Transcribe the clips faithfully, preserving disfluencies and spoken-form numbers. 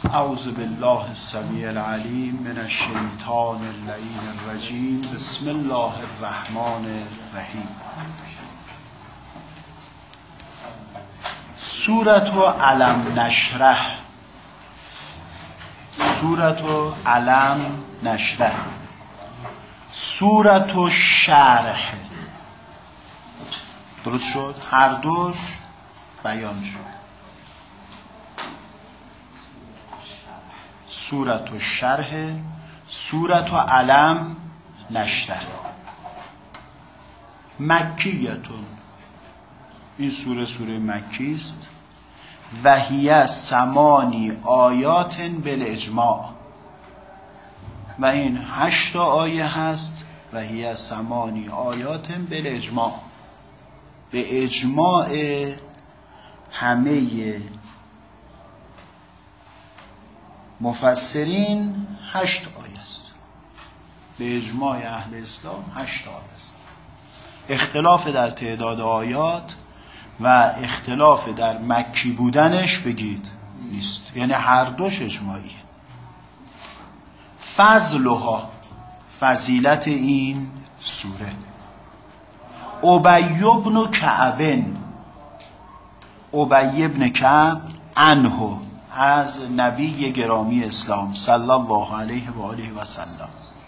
اعوذ بالله السمیع العلیم من الشیطان اللعین الرجیم. بسم الله الرحمن الرحیم. سورة علم نشرح. سورة علم نشرح. سورة شرح. درست شد؟ هر دوش بیان شد. سورة شرح، سورة علم نشرح. مکیتون، این سوره سوره مکی است. و هی ثمانی آیات بالاجماع، و این هشت آیه هست. و هی ثمانی آیات بالاجماع، به اجماع همه مفسرین هشت آیه است. به اجماع اهل اسلام هشت آیه است. اختلاف در تعداد آیات و اختلاف در مکی بودنش بگید نیست، یعنی هر دوش اجماعیه. فضلها، فضیلت این سوره. ابی بن کعب، ابی بن کعب عنه، از نبی گرامی اسلام صلی الله علیه و آله و سلم.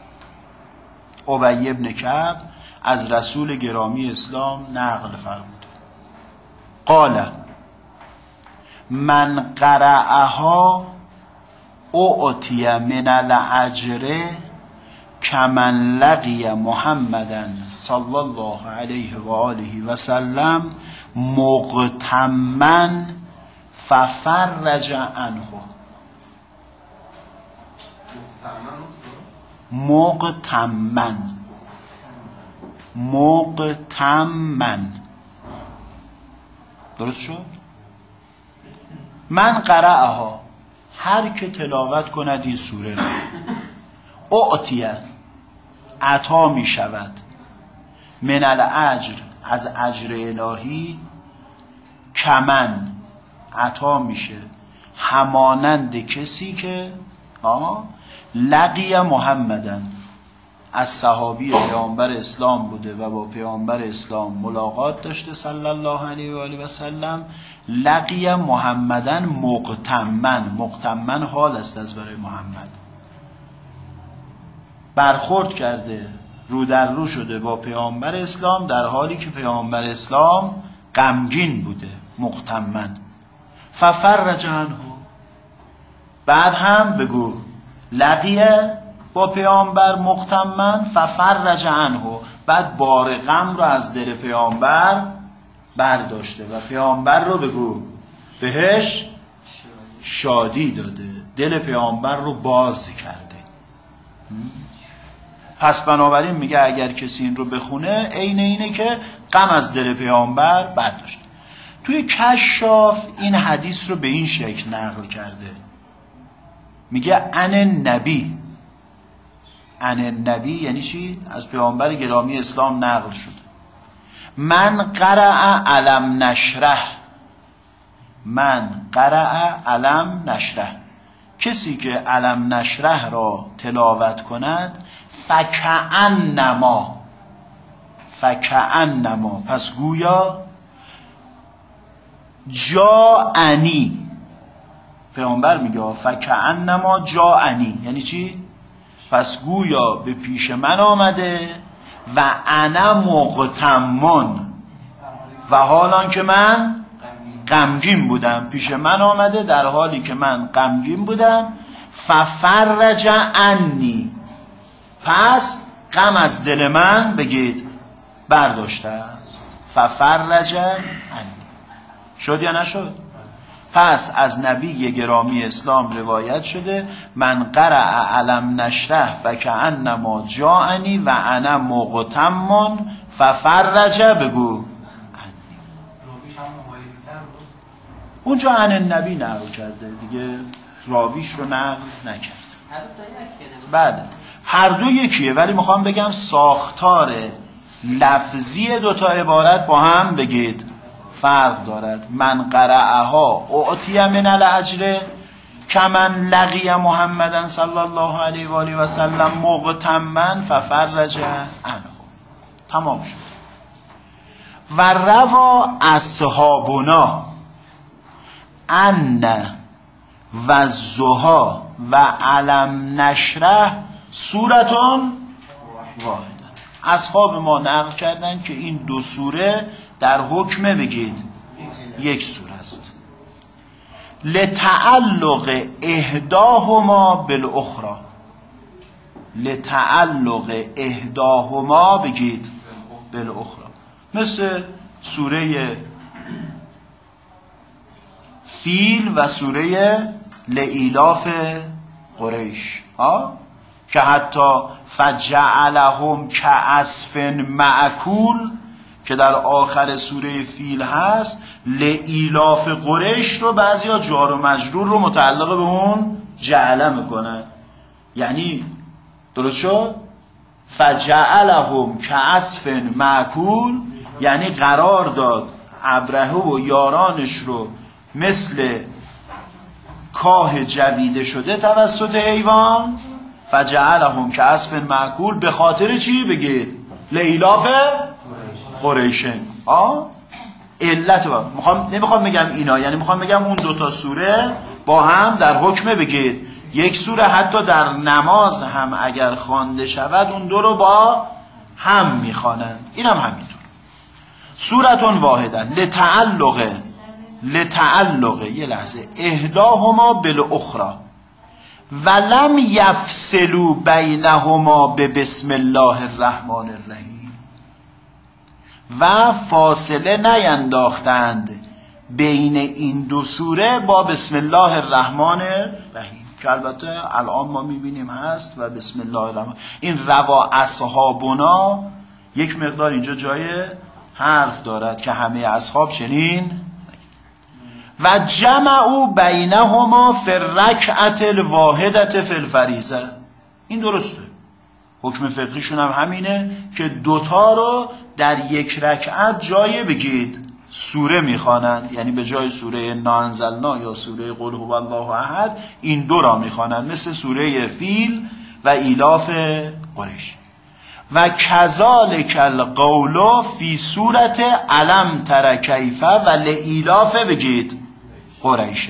ابی بن کعب از رسول گرامی اسلام نقل فرموده. قال من قرأها اعطی من الاجر کمن لقی محمدا صلی الله علیه و آله و سلم مغتما ففرج عنه. مغتمن، مغتمن. درست شد؟ من قرأها، هر که تلاوت کند این سوره را، اعطیه، عطا می شود، من الاجر، از اجر الهی، کمن، عطا میشه، همانند کسی که لقی محمدن، از صحابی پیامبر اسلام بوده و با پیامبر اسلام ملاقات داشته صلی الله علیه و آله و سلم. لقی محمدن مغتمن، مغتمن حال است از برای محمد، برخورد کرده، رو در رو شده با پیامبر اسلام در حالی که پیامبر اسلام غمگین بوده. مغتمن ففرج عنه. بعد هم بگو لقیه با پیامبر مغتمن ففرج عنه، بعد بار غم رو از دل پیامبر برداشته و پیامبر رو بگو بهش شادی داده، دل پیامبر رو باز کرده. پس بنابراین میگه اگر کسی این رو بخونه عین اینه که غم از دل پیامبر برداشته. توی کشاف این حدیث رو به این شکل نقل کرده، میگه عن النبی. عن النبی یعنی چی؟ از پیامبر گرامی اسلام نقل شده. من قرأ علم نشرح، من قرأ علم نشرح، کسی که علم نشرح را تلاوت کند، فکأنما، فکأنما، پس گویا جاءنی، پیامبر میگه فکأنما جاءنی، یعنی چی؟ پس گویا به پیش من آمده و انا مغتمن، و حالان که من غمگین بودم، پیش من آمده در حالی که من غمگین بودم. ففرج عنی، پس غم از دل من بگید برداشته است. ففرج عنی. شد یا نشد؟ پس از نبی گرامی اسلام روایت شده من قرأ علم نشرح فکأنما جاءنی و انا مغتم ففرج بگو عنی. اونجا عن النبی نقل کرده دیگه، راویش رو نقل نکرد. بعد هر دو یکیه، ولی میخوام بگم ساختار لفظی دوتا عبارت با هم بگید فرق دارد. من قرأها اعطی من الاجر کمن لقی محمدن صلی الله علیه و آله و سلم مغتما ففرج عنه. تمام شد. و روا اصحابنا ان و زها و علم نشرح سورتون واحده. اصحاب ما نقل کردن که این دو سوره در حکم بگید یک سوره است. لتعلق احداهما بالاخرى. لتعلق احداهما بگید بالاخرى. مثل سوره فیل و سوره لإیلاف قریش ها، که حتی فجعلهم کعصف مأکول که در آخر سوره فیل هست، لإیلاف قریش رو بعضیا جار و مجرور رو متعلق به اون جعله میکنن. یعنی درست شد؟ فجعلهم کعصف مأکول یعنی قرار داد ابرهه و یارانش رو مثل کاه جویده شده توسط حیوان. فجعلهم کعصف مأکول به خاطر چی بگید؟ لإیلاف قریشن. آه علت با میخوام نمیخوام بگم اینا، یعنی میخوام بگم اون دوتا سوره با هم در حکم بگید یک سوره، حتی در نماز هم اگر خوانده شود اون دو رو با هم میخوانند. این هم همینطور. سورتون واحده لتعلق لتعلق یه لحظه احداهما بالاخرى ولم یفصلوا بینهما به بسم الله الرحمن الرحیم. و فاصله نینداختند بین این دو سوره با بسم الله الرحمن الرحیم، که البته الان ما میبینیم هست و بسم الله الرحمن. این روا اصحابنا یک مقدار اینجا جای حرف دارد که همه اصحاب چنین. و جمعوا بینهما فی الرکعة الواحدة فی الفریضه. این درسته، حکم فقهیشون هم همینه که دوتا رو در یک رکعت جای بگید سوره میخوانند، یعنی به جای سوره انا انزلنا یا سوره قل هو الله احد این دو را میخوانند، مثل سوره فیل و ایلاف قریش. و کذالک القول فی سورت الم تر کیف و لإیلاف بگید قریش.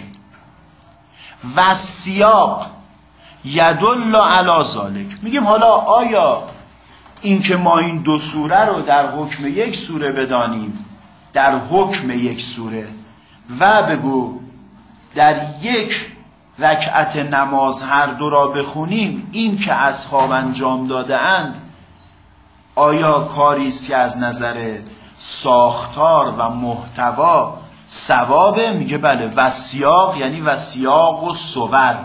و سیاق یدل علی ذلک. میگیم حالا آیا این که ما این دو سوره رو در حکم یک سوره بدانیم، در حکم یک سوره، و بگو در یک رکعت نماز هر دو را بخونیم، این که اصحاب انجام داده اند آیا کاری است که از نظر ساختار و محتوا ثوابه؟ میگه بله. و سیاق یعنی و سیاق و صور،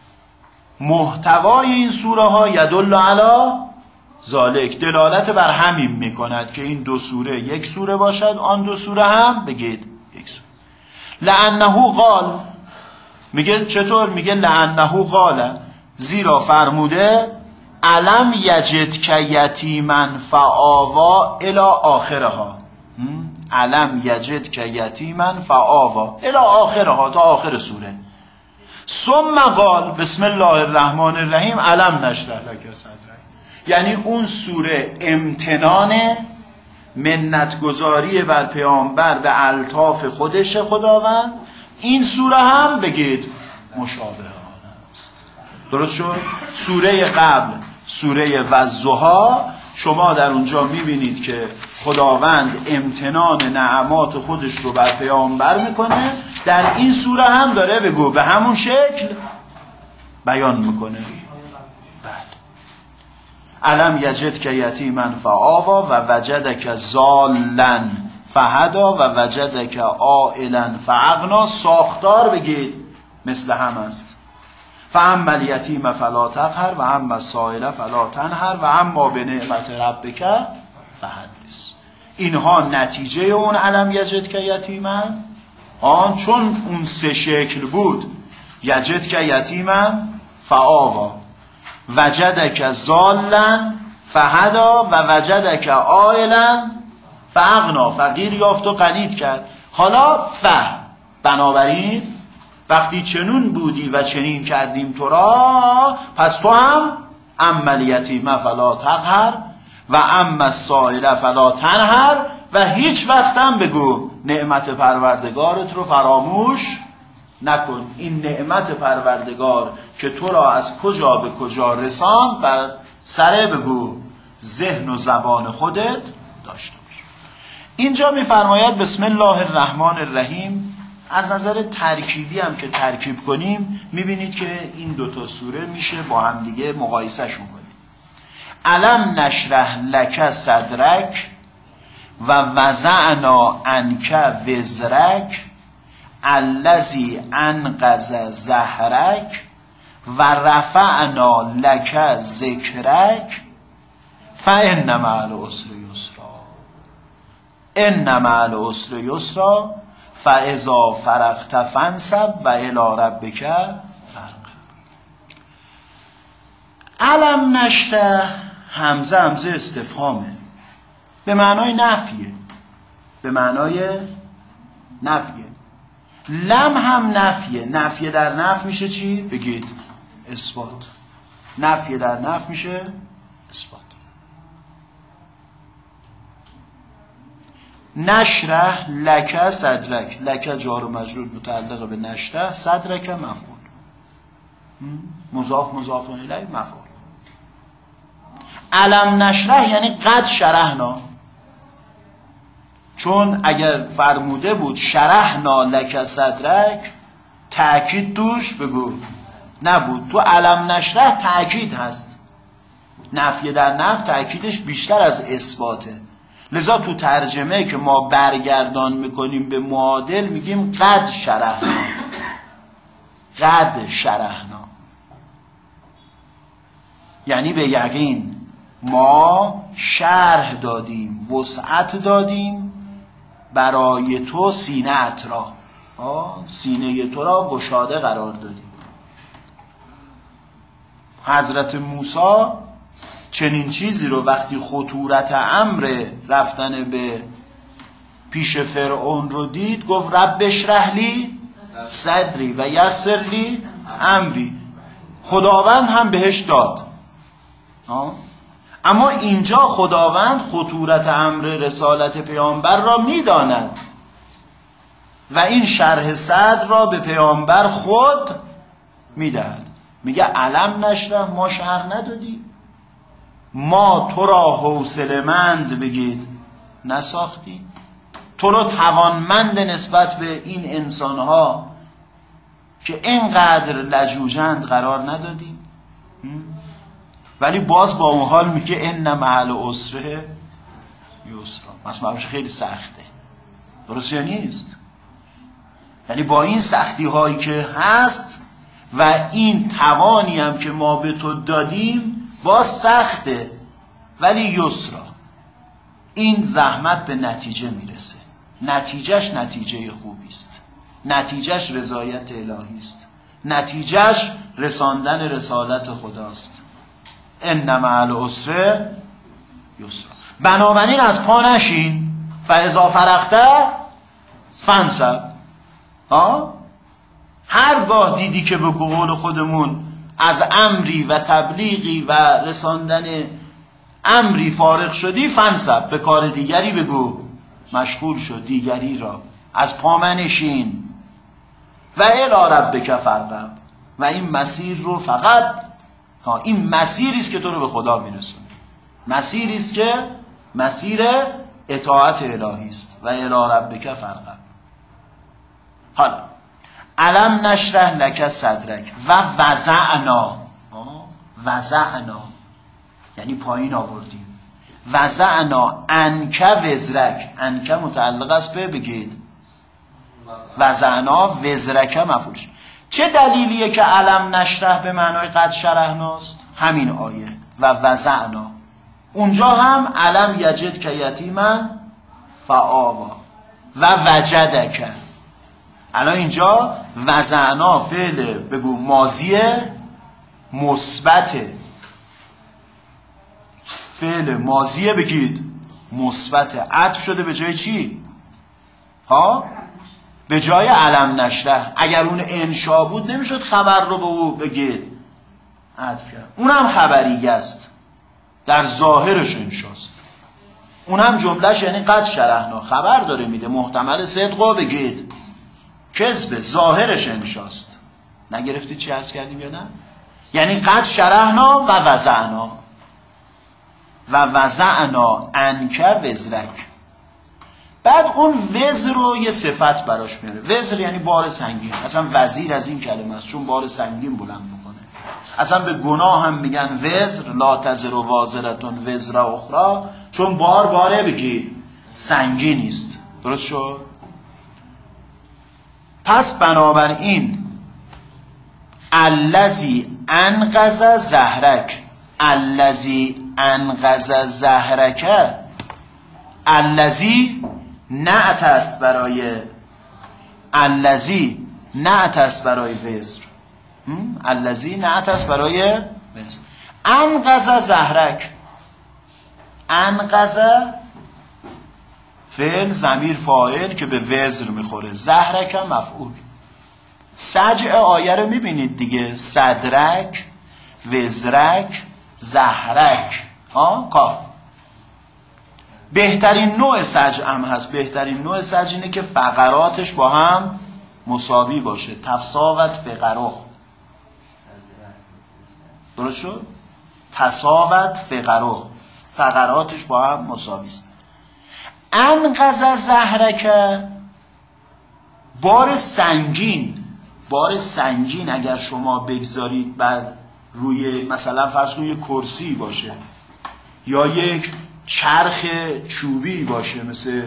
محتوای این سوره ها یدل علی ذالک، دلالت بر همین میکند که این دو سوره یک سوره باشد، آن دو سوره هم بگید یک سوره. لانه قال، میگه چطور؟ میگه لانه قال، زیرا فرموده الم یجد که یتیما فآوا الی آخرها. الم یجد که یتیما فآوا الی آخرها، تا آخر سوره. ثم قال بسم الله الرحمن الرحیم الم نشرح لک صدرک. یعنی اون سوره امتنان منتگذاری بر پیامبر به الطاف خودش خداوند، این سوره هم بگید مشابهانه است. درست شد؟ سوره قبل سوره والضحی شما در اونجا میبینید که خداوند امتنان نعمات خودش رو بر پیامبر میکنه، در این سوره هم داره بگو به همون شکل بیان میکنه. الم یجد که یتیما فآوا و وجدک ضالا فهدا و وجدک عائلا فاغنا. ساختار بگید مثل هم است. فاما الیتیم فلا تقهر و اما السائل فلا تنهر و اما بنعمت ربک فحدث. اینها نتیجه اون الم یجد که یتیما، آن چون اون سه شکل بود، یجد که یتیما فآوا، وجدک ضالا فهدا و وجدک عائلا فاغنا، فقیر یافت و غنی کرد. حالا ف، بنابراین وقتی چنون بودی و چنین کردیم تو را، پس تو هم اما الیتیم فلا تقهر و اما السائل فلا تنهر و هیچ وقت هم بگو نعمت پروردگارت رو فراموش نکن. این نعمت پروردگار که تو را از کجا به کجا رسان بر سر بگو ذهن و زبان خودت داشته باش. اینجا میفرماید بسم الله الرحمن الرحیم. از نظر ترکیبی هم که ترکیب کنیم میبینید که این دوتا سوره میشه با هم دیگه مقایسه شون کنیم. الم نشرح لک صدرک و وضعنا عنک وزرک الذی انقض ظهرک و رفعنا لک ذکرک فان مع العسر یسرا ان مع العسر یسرا فاذا فرغت فانصب و الی ربک فرغب. الم نشرح همزه همزه استفهامه، به معنای نفیه، به معنای نفیه. لم هم نفیه. نفیه در نف میشه چی؟ بگید اثبات. نفیه در نف میشه اثبات. نشرح لک صدرک، لک جار و مجرور متعلق به نشرح، صدرک مفعول، مضاف مضاف الیه مفعول. الم نشرح یعنی قد شرحنا، چون اگر فرموده بود شرحنا لک صدرک تأکید دوش بگو نبود. تو الم نشرح تأکید هست. نفی در نف تأکیدش بیشتر از اثباته، لذا تو ترجمه که ما برگردان میکنیم به معادل میگیم قد شرحنا، قد شرحنا یعنی به یقین ما شرح دادیم، وسعت دادیم برای تو سینه‌ات را، سینه تو را گشاده قرار دادیم. حضرت موسی چنین چیزی رو وقتی خطورت امر رفتن به پیش فرعون رو دید گفت رب اشرح لی صدری و یسر لی امری. خداوند هم بهش داد. آه؟ اما اینجا خداوند خطورت امر رسالت پیامبر را میداند و این شرح صدر را به پیامبر خود میدهد. میگه الم نشرح، ما شرح ندادیم، ما تو را حوصله‌مند بگید نساختیم، تو را توانمند نسبت به این انسانها که اینقدر لجوجند قرار ندادیم. ولی باز با اون حال میگه ان مع العسر یسرا. مثلا خیلی سخته، درست یا نیست؟ یعنی با این سختی هایی که هست و این توانی هم که ما به تو دادیم باز سخته، ولی یسرا، این زحمت به نتیجه میرسه، نتیجهش نتیجه خوبی است، نتیجهش رضایت الهی است، نتیجهش رساندن رسالت خداست. ان مع العسر یسرا. بنابراین از پا نشین، فاذا فرغت فانصب. ها هرگاه دیدی که به قول خودمون از امری و تبلیغی و رساندن امری فارغ شدی، فانصب، به کار دیگری بگو مشغول شد، دیگری را از پا منشین. و الی ربک فرغب، و این مسیر رو فقط ها این مسیری است که تو رو به خدا میرسونه، مسیری است که مسیر اطاعت الهی است. و الی ربک فرغب. حالا الم نشرح لک صدرک و وضعنا، وضعنا یعنی پایین آوردیم، وضعنا عنک وزرک، عنک متعلق است به بگید وضعنا وزرک مفعولش. چه دلیلیه که الم نشرح به معنای قد شرحناست؟ همین آیه و وضعنا. اونجا هم الم یجد که یتیما فآوا و وجدک. الان اینجا وضعنا فعل بگو ماضی مثبت، فعل ماضی بگید مثبت، عطف شده به جای چی؟ ها به جای علم نشره. اگر اون انشا بود نمیشد خبر رو به او بگید عطف کرد. اونم خبریه است، در ظاهرش انشاست. اونم جملهش یعنی قد شرحنا، خبر داره میده، محتمل صدقو بگید کذب، ظاهرش انشاست. نگرفتید چی عرض کردیم یا نه؟ یعنی قد شرحنا و وضعنا و وضعنا انک وزرک. بعد اون وزر رو یه صفت براش میاره. وزر یعنی بار سنگین. اصلا وزیر از این کلمه است، چون بار سنگین بلند میکنه. اصلا به گناه هم میگن وزر، لا تزر و وازرتون وزر اخرى، چون بار باره بگید سنگین نیست. درست شد؟ پس بنابراین الذی انقذ زهرک، الذی انقذ زهرک، الذی نعت است برای الذی نعت است برای وزر، الذی نعت است برای وزر. انقذ زهرک، انقذ فعل ضمیر فاعل که به وزر میخوره، زهرک هم مفعول. سجع آیه رو میبینید دیگه، صدرک، وزرک، زهرک، ها کاف. بهترین نوع سجع هم هست. بهترین نوع سجع اینه که فقراتش با هم مساوی باشه. تفساوت فقره. درست شد؟ تساوت فقره، فقراتش با هم مساوی است. انقذ زهرک، بار سنگین، بار سنگین اگر شما بگذارید بر روی مثلا فرض کنید یک کرسی باشه یا یک چرخ چوبی باشه، مثل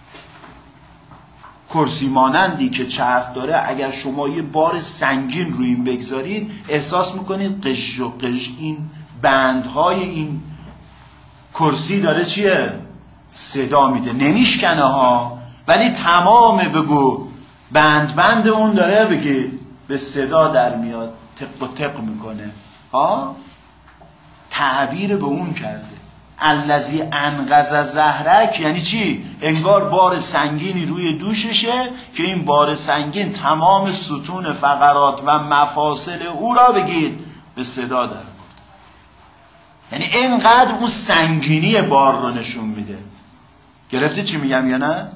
کرسی مانندی که چرخ داره، اگر شما یه بار سنگین روی این بگذارید احساس میکنید قش و قش این بندهای این کرسی داره چیه؟ صدا میده. نمیشکنه ها، ولی تمام بگو بند بند اون داره بگی به صدا در میاد، تق و تق میکنه ها. تعبیر به اون کرده. الذی انقذ زهرک یعنی چی؟ انگار بار سنگینی روی دوششه که این بار سنگین تمام ستون فقرات و مفاصل او را بگید به صدا در برد. یعنی اینقدر اون سنگینی بار رو نشون میده. گرفتی چی میگم یا نه؟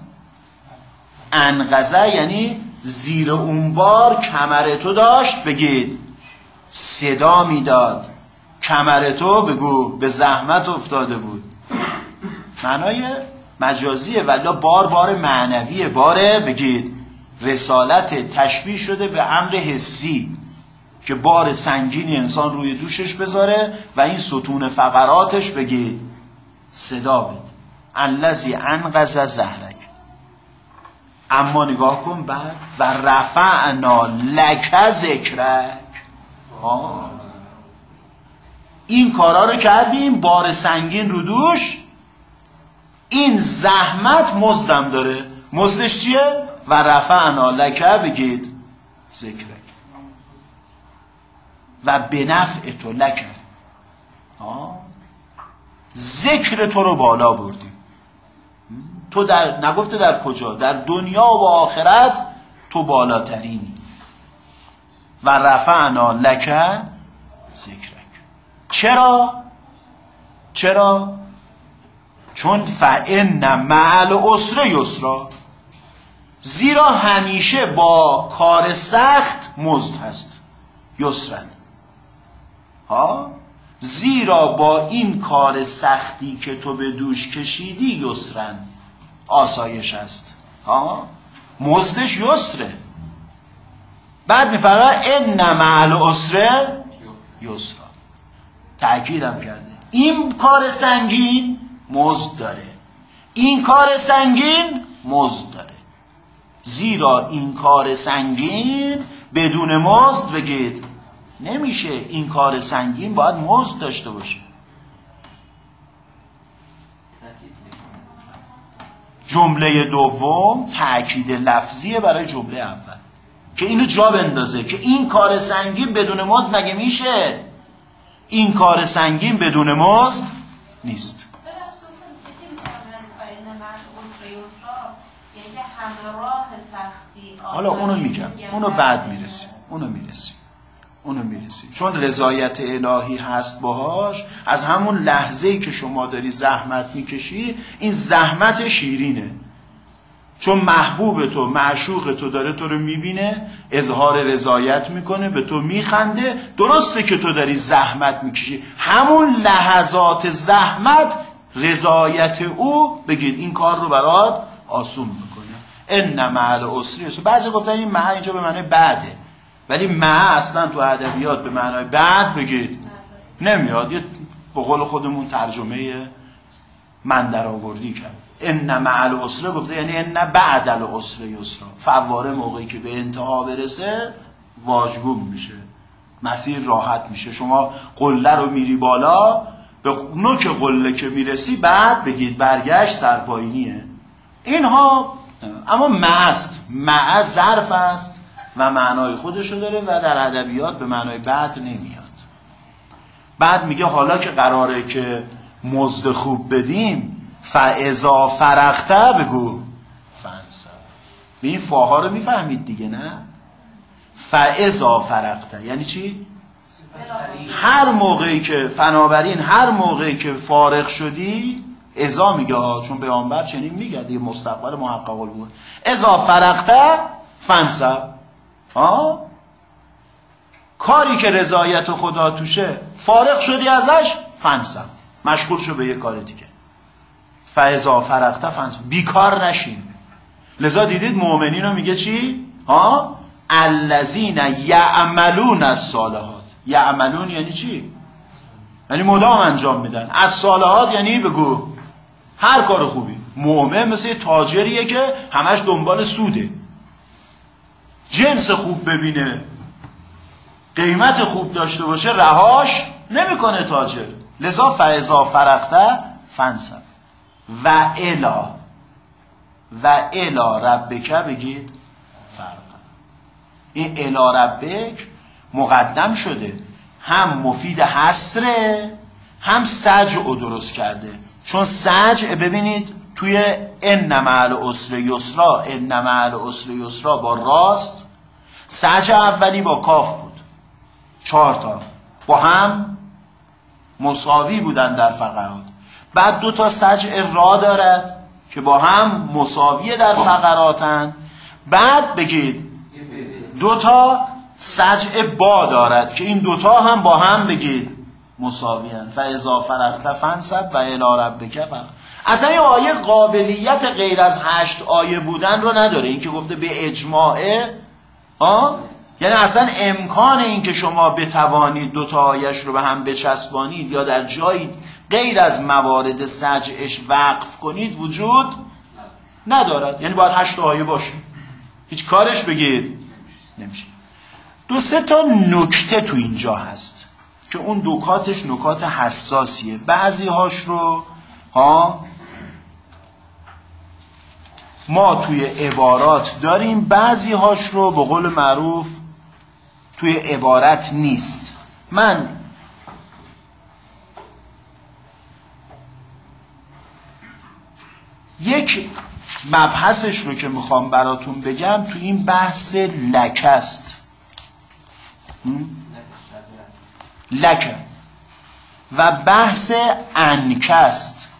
انقذ یعنی زیر اون بار کمر تو داشت بگید صدا میداد، کمر تو بگو به زحمت افتاده بود. معنای مجازیه، ولی بار بار معنویه، باره بگید رسالت تشبیه شده به امر حسی که بار سنگینی انسان روی دوشش بذاره و این ستون فقراتش بگید صدا بده. الذی انقذ زهرک. اما نگاه کن بعد و رفعنا لک ذکرک. آه این کارا رو کردیم، بار سنگین رو دوش، این زحمت مزدم داره. مزدش چیه؟ و رفعنا لک بگید ذکرک و بنفع تو لک، ذکر تو رو بالا بردیم. تو در نگفته در کجا؟ در دنیا و آخرت تو بالاترینی. و رفعنا لک ذکرک. چرا؟ چرا؟ چون فإن مع العسر یسرا، زیرا همیشه با کار سخت مزد هست. یسرن ها، زیرا با این کار سختی که تو به دوش کشیدی یسرن، آسایش هست ها، مزدش یسره. بعد میفرماید ان مع العسر یسرا، تأکیدم کرده این کار سنگین مزد داره، این کار سنگین مزد داره. زیرا این کار سنگین بدون مزد بگید نمیشه. این کار سنگین باید مزد داشته باشه. جمله دوم تأکید لفظیه برای جمله اول که اینو جا بندازه که این کار سنگین بدون مزد مگه میشه؟ این کار سنگین بدون مزد نیست. همه راه سختی حالا اونو میگم، اونو بعد میرسیم اونو میرسیم اونو میرسیم چون رضایت الهی هست باهاش. از همون لحظه‌ای که شما داری زحمت میکشی، این زحمت شیرینه، چون محبوب تو، معشوق تو داره تو رو میبینه، اظهار رضایت میکنه، به تو میخنده. درسته که تو داری زحمت میکشی، همون لحظات زحمت رضایت او بگید این کار رو برات آسون میکنه. ان مع العسر یسر. بعضی گفتن این مع اینجا به معنی بعده، ولی مع اصلا تو ادبیات به معنای بعد بگید نمیاد. یه به قول خودمون ترجمه من در آوردی کرد. ان مع العسر گفته یعنی ان بعد العسر یسر. فواره موقعی که به انتها برسه واژگون میشه، مسیر راحت میشه. شما قله رو میری بالا، به نوک قله که میرسی بعد بگید برگشت سرپایینیه. اینها اما مع است، مع ظرف است و معنای خودشو داره و در ادبیات به معنای بعد نمیاد. بعد میگه حالا که قراره که مزد خوب بدیم، فاذا فرغت بگو فانصب. به این فاها رو میفهمید دیگه نه؟ فاذا فرغت یعنی چی؟ هر موقعی که بنابراین هر موقعی که فارغ شدی، اذا میگه ها، چون پیامبر چنین میگه دیگه، مستقبل محقق بود. اذا فرغت فانصب. ها کاری که رضایت خدا توشه، فارغ شدی ازش، فانصب، مشغول شو به یه کار دیگه. فاذا فرغت فانصب، بیکار نشین. لذا دیدید مؤمنین رو میگه چی؟ ها الذین یعملون الصالحات. یعملون یعنی چی؟ یعنی مدام انجام میدن. الصالحات یعنی بگو هر کار خوبی. مؤمن مثل تاجریه که همش دنبال سوده، جنس خوب ببینه، قیمت خوب داشته باشه، رهاش نمیکنه تاجر. لذا فاذا فرغت فانصب و الی و الی ربک بگید فرق. این الی ربک مقدم شده، هم مفید حصره هم سجع درست کرده. چون سجع ببینید توی ان مع العسر یسرا، ان مع العسر یسرا با راست، سجع اولی با کاف بود، چهار تا با هم مساوی بودن در فقرات. بعد دو تا سجع را دارد که با هم مساوی در فقراتن. بعد بگید دو تا سجع با دارد که این دوتا هم با هم بگید مساوی هن. فاذا فرغت فانصب و الی ربک فرغب. اصلا این آیه قابلیت غیر از هشت آیه بودن رو نداره. این که گفته به اجماعه، ها یعنی اصلا امکان این که شما بتوانید دوتا آیش رو به هم بچسبانید یا در جایی غیر از موارد سجعش وقف کنید وجود ندارد. یعنی باید هشت آیه باشه، هیچ کارش بگید نمیشه. دو سه تا نکته تو اینجا هست که اون نکاتش نکات حساسیه. بعضی هاش رو ها ما توی عبارات داریم، بعضی هاش رو به قول معروف توی عبارت نیست. من یک مبحثش رو که میخوام براتون بگم تو این بحث لک است. لک و بحث انک است.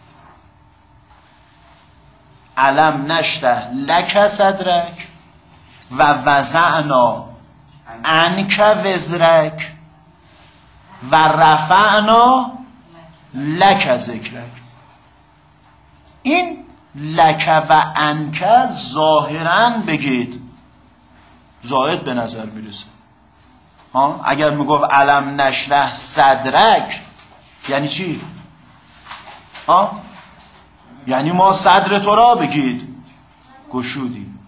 علم نشته لک صدرک و وضعنا انک وزرک و رفعنا لک ذکرک. این لک و انک ظاهراً بگید زائد به نظر میرسه. ها اگر میگفت علم نشرح صدرک یعنی چی؟ ها یعنی ما صدر تو را بگید گشودیم.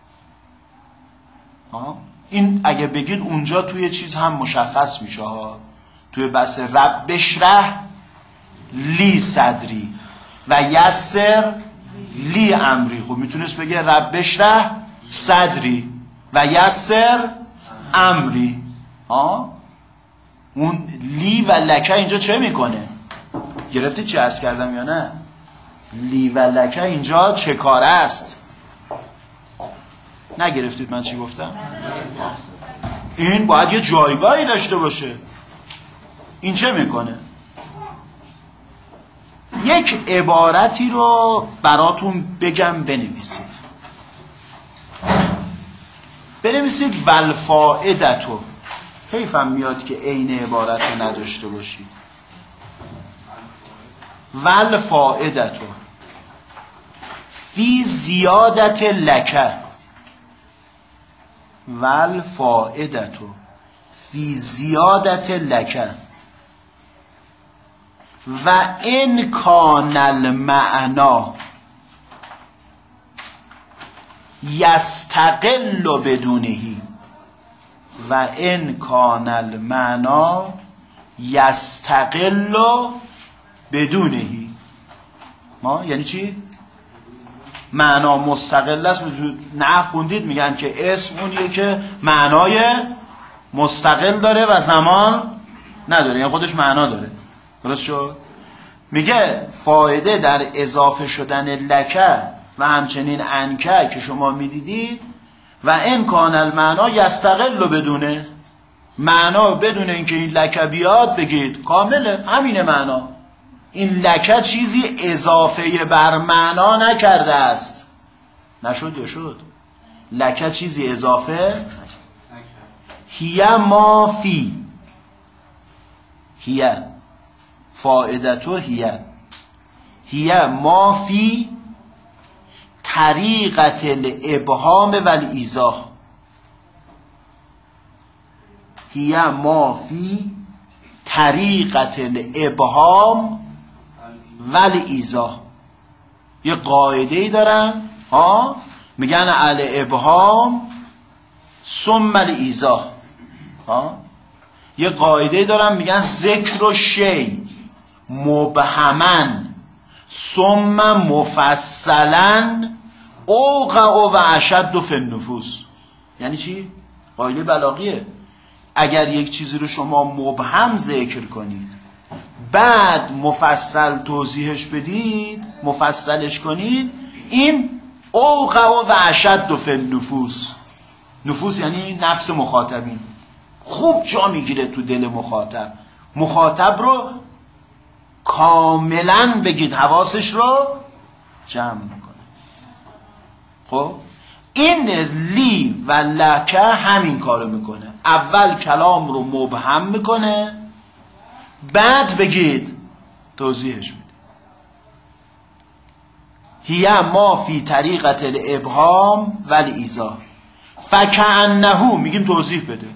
ها این اگه بگید اونجا توی چیز هم مشخص میشه ها، توی بحث رب بشرح لی صدری و یسر لی امری. خب میتونست بگه رب بشرح صدری و یسر امری. ها اون لی و لکه اینجا چه میکنه؟ گرفتی چی عرض کردم یا نه؟ لی و لکه اینجا چه کاره است؟ نگرفتید من چی گفتم؟ این باید یه جایگاهی داشته باشه. این چه میکنه؟ یک عبارتی رو براتون بگم بنویسید. بنویسید والفائدتو. حیفم میاد که عین عبارت رو نداشته باشید. والفائدتو فی زیادت لکه. والفائدتو فی زیادت لکه و ان کان المعنا یستقل بدونهی و ان کان المعنا یستقل بدونهی. ما یعنی چی؟ معنا مستقل است. نحو خوندید میگن که اسم اونیه که معنای مستقل داره و زمان نداره، یعنی خودش معنا داره. درست شد؟ میگه فایده در اضافه شدن لکه و همچنین انکه که شما میدیدید و ان کان المعنا یستقل بدونه، معنا بدون اینکه این لکه بیاد بگید کامله، همینه معنا. این لکه چیزی اضافه بر معنا نکرده است. نشد یا شد؟ لکه چیزی اضافه هیه ما فی هیه فائدتو هیه هیه ما فی طریقت الابهام و الایضاح. هیه ما فی طریقت الابهام و الایضاح. یه قاعده ای دارن ها، میگن الابهام ثم الایضاح. ها یه قاعده ای دارن میگن ذکر و شی مبهمن ثم مفصلا اوقع و اشد فی النفوس. یعنی چی؟ قاعده بلاغیه. اگر یک چیزی رو شما مبهم ذکر کنید بعد مفصل توضیحش بدید، مفصلش کنید، این اوقع و اشد فی النفوس. نفوس یعنی نفس مخاطبین. خوب جا میگیره تو دل مخاطب. مخاطب رو کاملا بگید، حواسش رو جمع میکنه. خب این لی و لکه همین کارو میکنه. اول کلام رو مبهم میکنه بعد بگید توضیحش میده. هیه ما فی طریقت الابهام و الایضاح فکأنه، میگیم توضیح بده،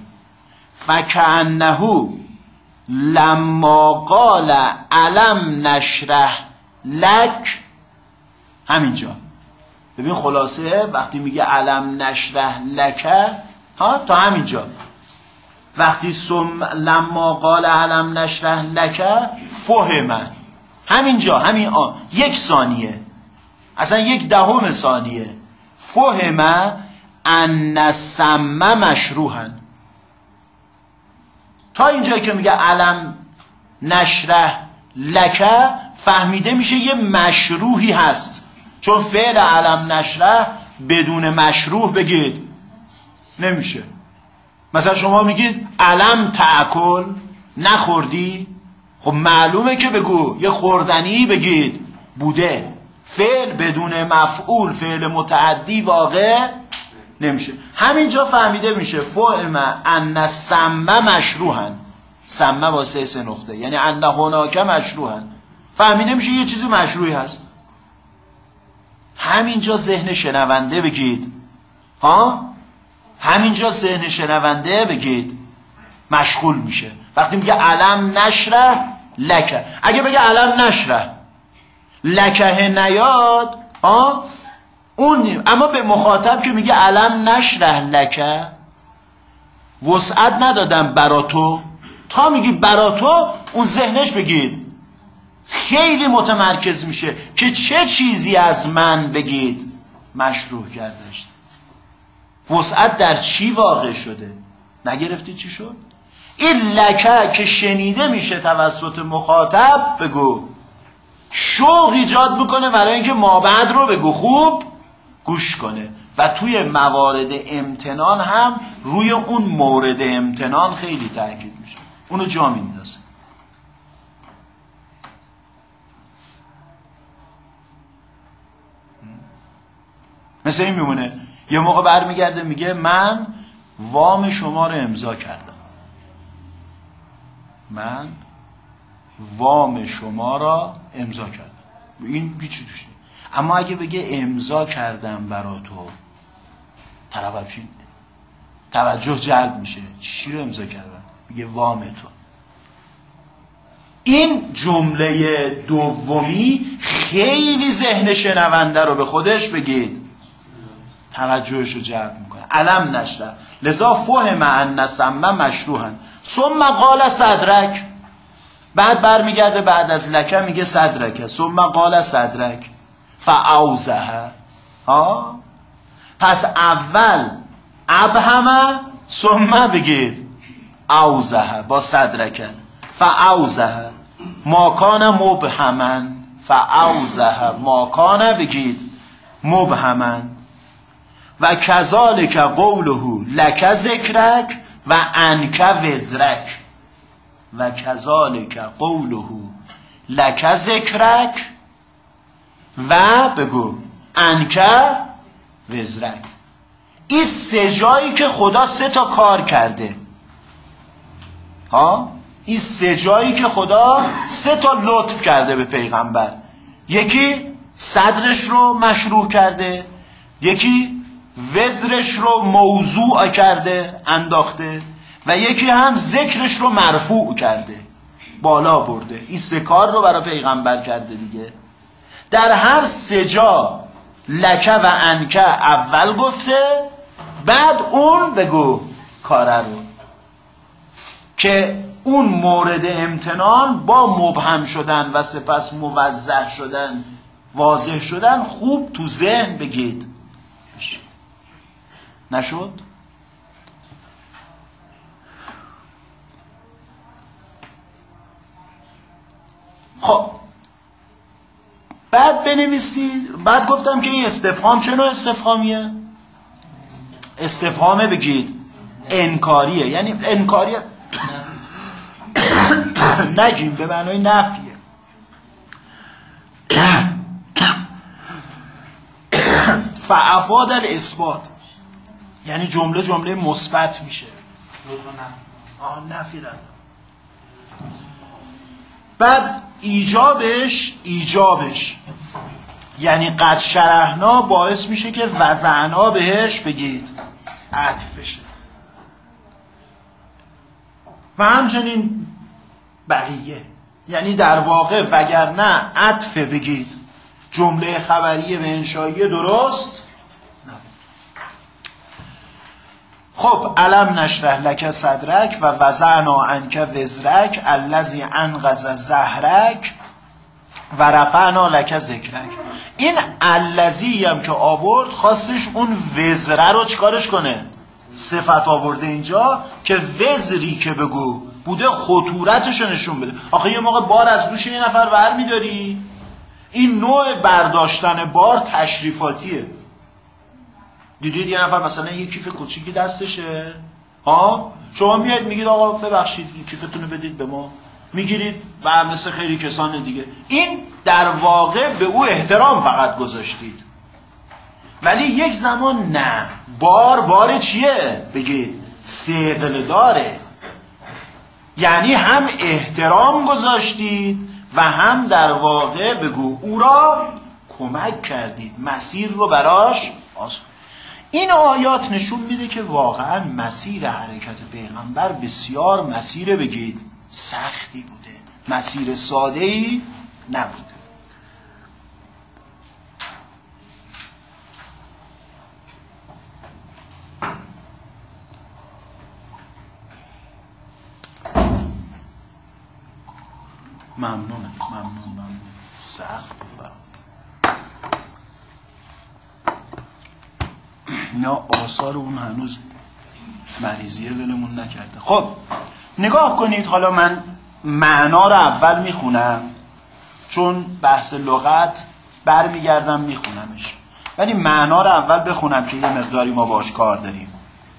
فکأنه لما قال علم نشرح لک. همینجا ببین خلاصه وقتی میگه علم نشرح لک ها تا همینجا. وقتی سم لما قال علم نشرح لک فهم، همینجا همین آن یک ثانیه، اصلا یک دهم ثانیه، فهم ان السم مشروحا. تا اینجایی که میگه علم نشرح لک فهمیده میشه یه مشروحی هست، چون فعل علم نشرح بدون مشروح بگید نمیشه. مثلا شما میگید علم تأکل، نخوردی، خب معلومه که بگو یه خوردنی بگید بوده. فعل بدون مفعول، فعل متعدی واقع نمیشه. همینجا فهمیده میشه فهم ان السم مشروحا، سم واسه سه نقطه، یعنی ان هناک مشروحا، فهمیده میشه یه چیزی مشروعی هست. همینجا ذهن شنونده بگید ها، همینجا ذهن شنونده بگید مشغول میشه. وقتی میگه علم نشرح لکه، اگه بگه علم نشرح لکه نیاد ها اون نیم. اما به مخاطب که میگه علم نشرح لکه، وسعت ندادم برا تو، تا میگی برا تو اون ذهنش بگید خیلی متمرکز میشه که چه چیزی از من بگید مشروع کردش. وسعت در چی واقع شده؟ نگرفتی چی شد؟ این لکه که شنیده میشه توسط مخاطب بگو شوق ایجاد میکنه برای اینکه مابعد رو بگو خوب گوش کنه. و توی موارد امتنان هم روی اون مورد امتنان خیلی تاکید میشه، اونو جا میندازه. مثل این میمونه یه موقع برمیگرده میگه من وام شما رو امضا کردم، من وام شما را امضا کردم، این هیچی توش نیست. اما اگه بگه امضا کردم برا تو، طرف چی توجه جلب میشه، چی رو امضا کردم؟ میگه وام تو. این جمله دومی خیلی ذهن شنونده رو به خودش بگید توجهش رو جلب میکنه. علم نشته لذا فهم ان سمه مشروحا ثم قال صدرک، بعد برمیگرده بعد از لکه میگه صدرک ثم قال صدرک فاوزه. ها پس اول ابهمه ثم بگید اوزه با صدرک فاوزه ما کان مبهما فاوزه ما کان بگید مبهما و کذالک قوله لک ذکرک و انک وزرک و کذالک قوله لک ذکرک و بگو انک وزرک. این سه جایی که خدا سه تا کار کرده، ها این سه جایی که خدا سه تا لطف کرده به پیغمبر، یکی صدرش رو مشروع کرده، یکی وزرش رو موضوع کرده انداخته و یکی هم ذکرش رو مرفوع کرده بالا برده. این سه کار رو برای پیغمبر کرده دیگه. در هر سه جا لکه و انکه اول گفته، بعد اون بگو کاره رو که اون مورد امتنان با مبهم شدن و سپس موضح شدن واضح شدن خوب تو ذهن بگید نشد. خب بعد بنویسید. بعد گفتم که این استفهام چه نوع استفهامیه؟ استفهامه بگید انکاریه، یعنی انکاریه نگیم به معنای نفیه. فافاد الاثبات یعنی جمله جمله مثبت میشه. آه نفی دارم. بعد ایجابش ایجابش یعنی قد شرحنا باعث میشه که وضعنا بهش بگید عطف بشه و همچنین بقیه، یعنی در واقع وگرنه عطف بگید جمله خبریه و انشائیه درست نبود. خب علم نشرح لک صدرک و وضعنا عنک وزرک الذی انقض ظهرک و رفعنا لک ذکرک. این الذی هم که آورد خواستش اون وزره رو چیکارش کنه؟ صفت آورده اینجا که وزری که بگو بوده خطورتش نشون بده. آخه یه موقع بار از دوش یه نفر بر میداری، این نوع برداشتن بار تشریفاتیه. دیدید یه نفر مثلا یه کیف کوچیکی دستشه، ها شما میاد میگید آقا ببخشید این کیفتون رو بدید به ما، میگیرید و مثل خیلی کسان دیگه. این در واقع به او احترام فقط گذاشتید، ولی یک زمان نه، بار بار چیه؟ بگید ثقل داره، یعنی هم احترام گذاشتید و هم در واقع بگو او را کمک کردید، مسیر رو براش آسان. این آیات نشون میده که واقعا مسیر حرکت پیغمبر بسیار مسیر بگید سختی بوده، مسیر ساده‌ای نبوده. ممنونم ممنون ممنون سخت بود برام. اینا آثار اون هنوز مریضیه ولمون نکرده. خب نگاه کنید، حالا من معنا رو اول میخونم چون بحث لغت برمیگردم میخونمش. ولی معنا رو اول بخونم که یه مقداری ما باش کار داریم.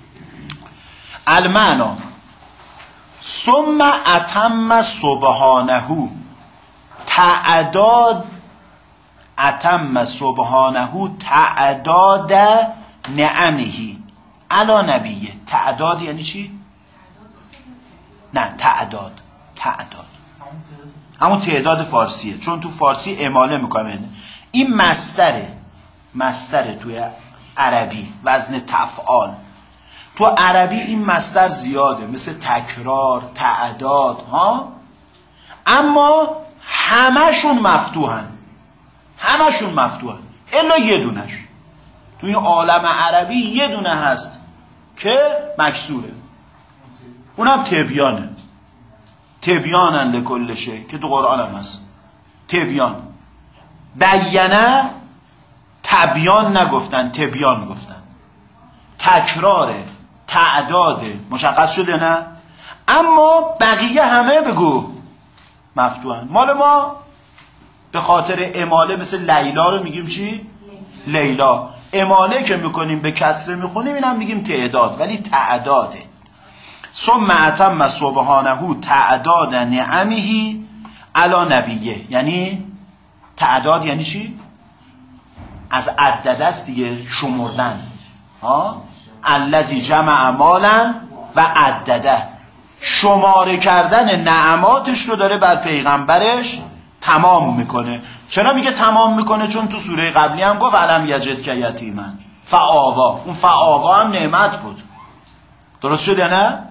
المعنا ثم اتم سبحانه تعداد اتم سبحانه تعداد نعمه علی نبیه. تعداد یعنی چی؟ نه تعداد تعداد همون تعداد فارسیه، چون تو فارسی اماله میکنه. این مصدره مصدره توی عربی وزن تفعال. تو عربی این مصدر زیاده مثل تکرار، تعداد ها، اما همشون مفتوحن همشون مفتوحن الا یه دونش. توی عالم عربی یه دونه هست که مکسوره، اونم تبیانه. تبیانن لکل شی که تو قرآن هم هست. تبیان بیانه تبیان نگفتن، تبیان گفتن. تکراره، تعداده، مشخص شده نه؟ اما بقیه همه بگو مفتوحن. مال ما به خاطر اماله مثل لیلا رو میگیم چی؟ لیلا. اماله که میکنیم به کسره میخونیم اینم میگیم تعداد، ولی تعداده. ثم اتم سبحانه تعداد نعمه علی نبیه. یعنی تعداد یعنی چی؟ از عدد است دیگه، شمردن. ها الذی جمع مالا و عدده، شماره کردن نعماتش رو داره بر پیغمبرش تمام میکنه. چرا میگه تمام میکنه؟ چون تو سوره قبلی هم گفت علم یجد که یتیمن فآوا. اون فآوا هم نعمت بود، درست شده نه؟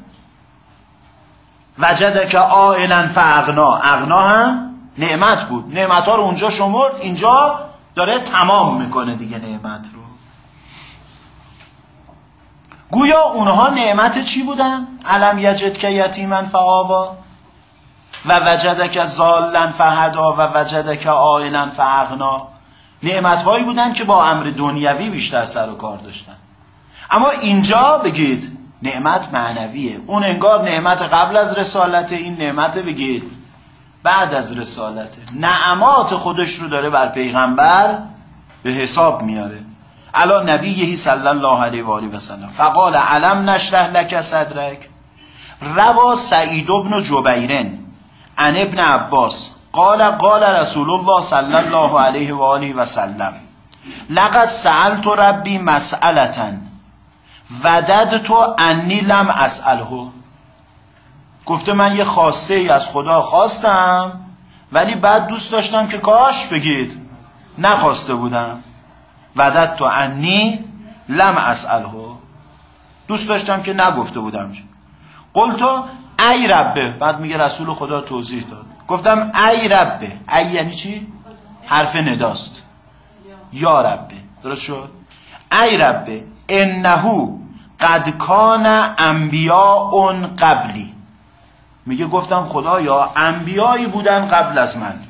وجدک عائلا فاغنا، اغنا هم نعمت بود. نعمت ها رو اونجا شمرد، اینجا داره تمام میکنه دیگه نعمت رو. گویا اونها نعمت چی بودن؟ علم یجد که یتیمن فآوا و وجدک ضالا فهدا و وجدک عائلا فاغنا. نعمت هایی بودن که با امر دنیوی بیشتر سر و کار داشتن. اما اینجا بگید نعمت معنویه. اون انگار نعمت قبل از رسالت، این نعمت بگید بعد از رسالته. نعمات خودش رو داره بر پیغمبر به حساب میاره. علی نبیه صلی الله علیه و آله و سلم. فقال علم نشرح لک صدرک. روا سعید بن جبیر عن ابن عباس قال قال رسول الله صلی الله علیه و آله و سلم لقد سألت ربی مسئلة وددت انی لم اسأله. گفته من یه خواسته ای از خدا خواستم، ولی بعد دوست داشتم که کاش بگید نخواسته بودم. وددت انی لم اسأله، دوست داشتم که نگفته بودم. قلت ای ربه، بعد میگه رسول خدا توضیح داد، گفتم ای ربه. ای یعنی چی؟ حرف نداست. یا ربه، درست شد؟ ای ربه انه قد کان انبیاء قبلی. میگه گفتم خدایا انبیایی بودن قبل از من.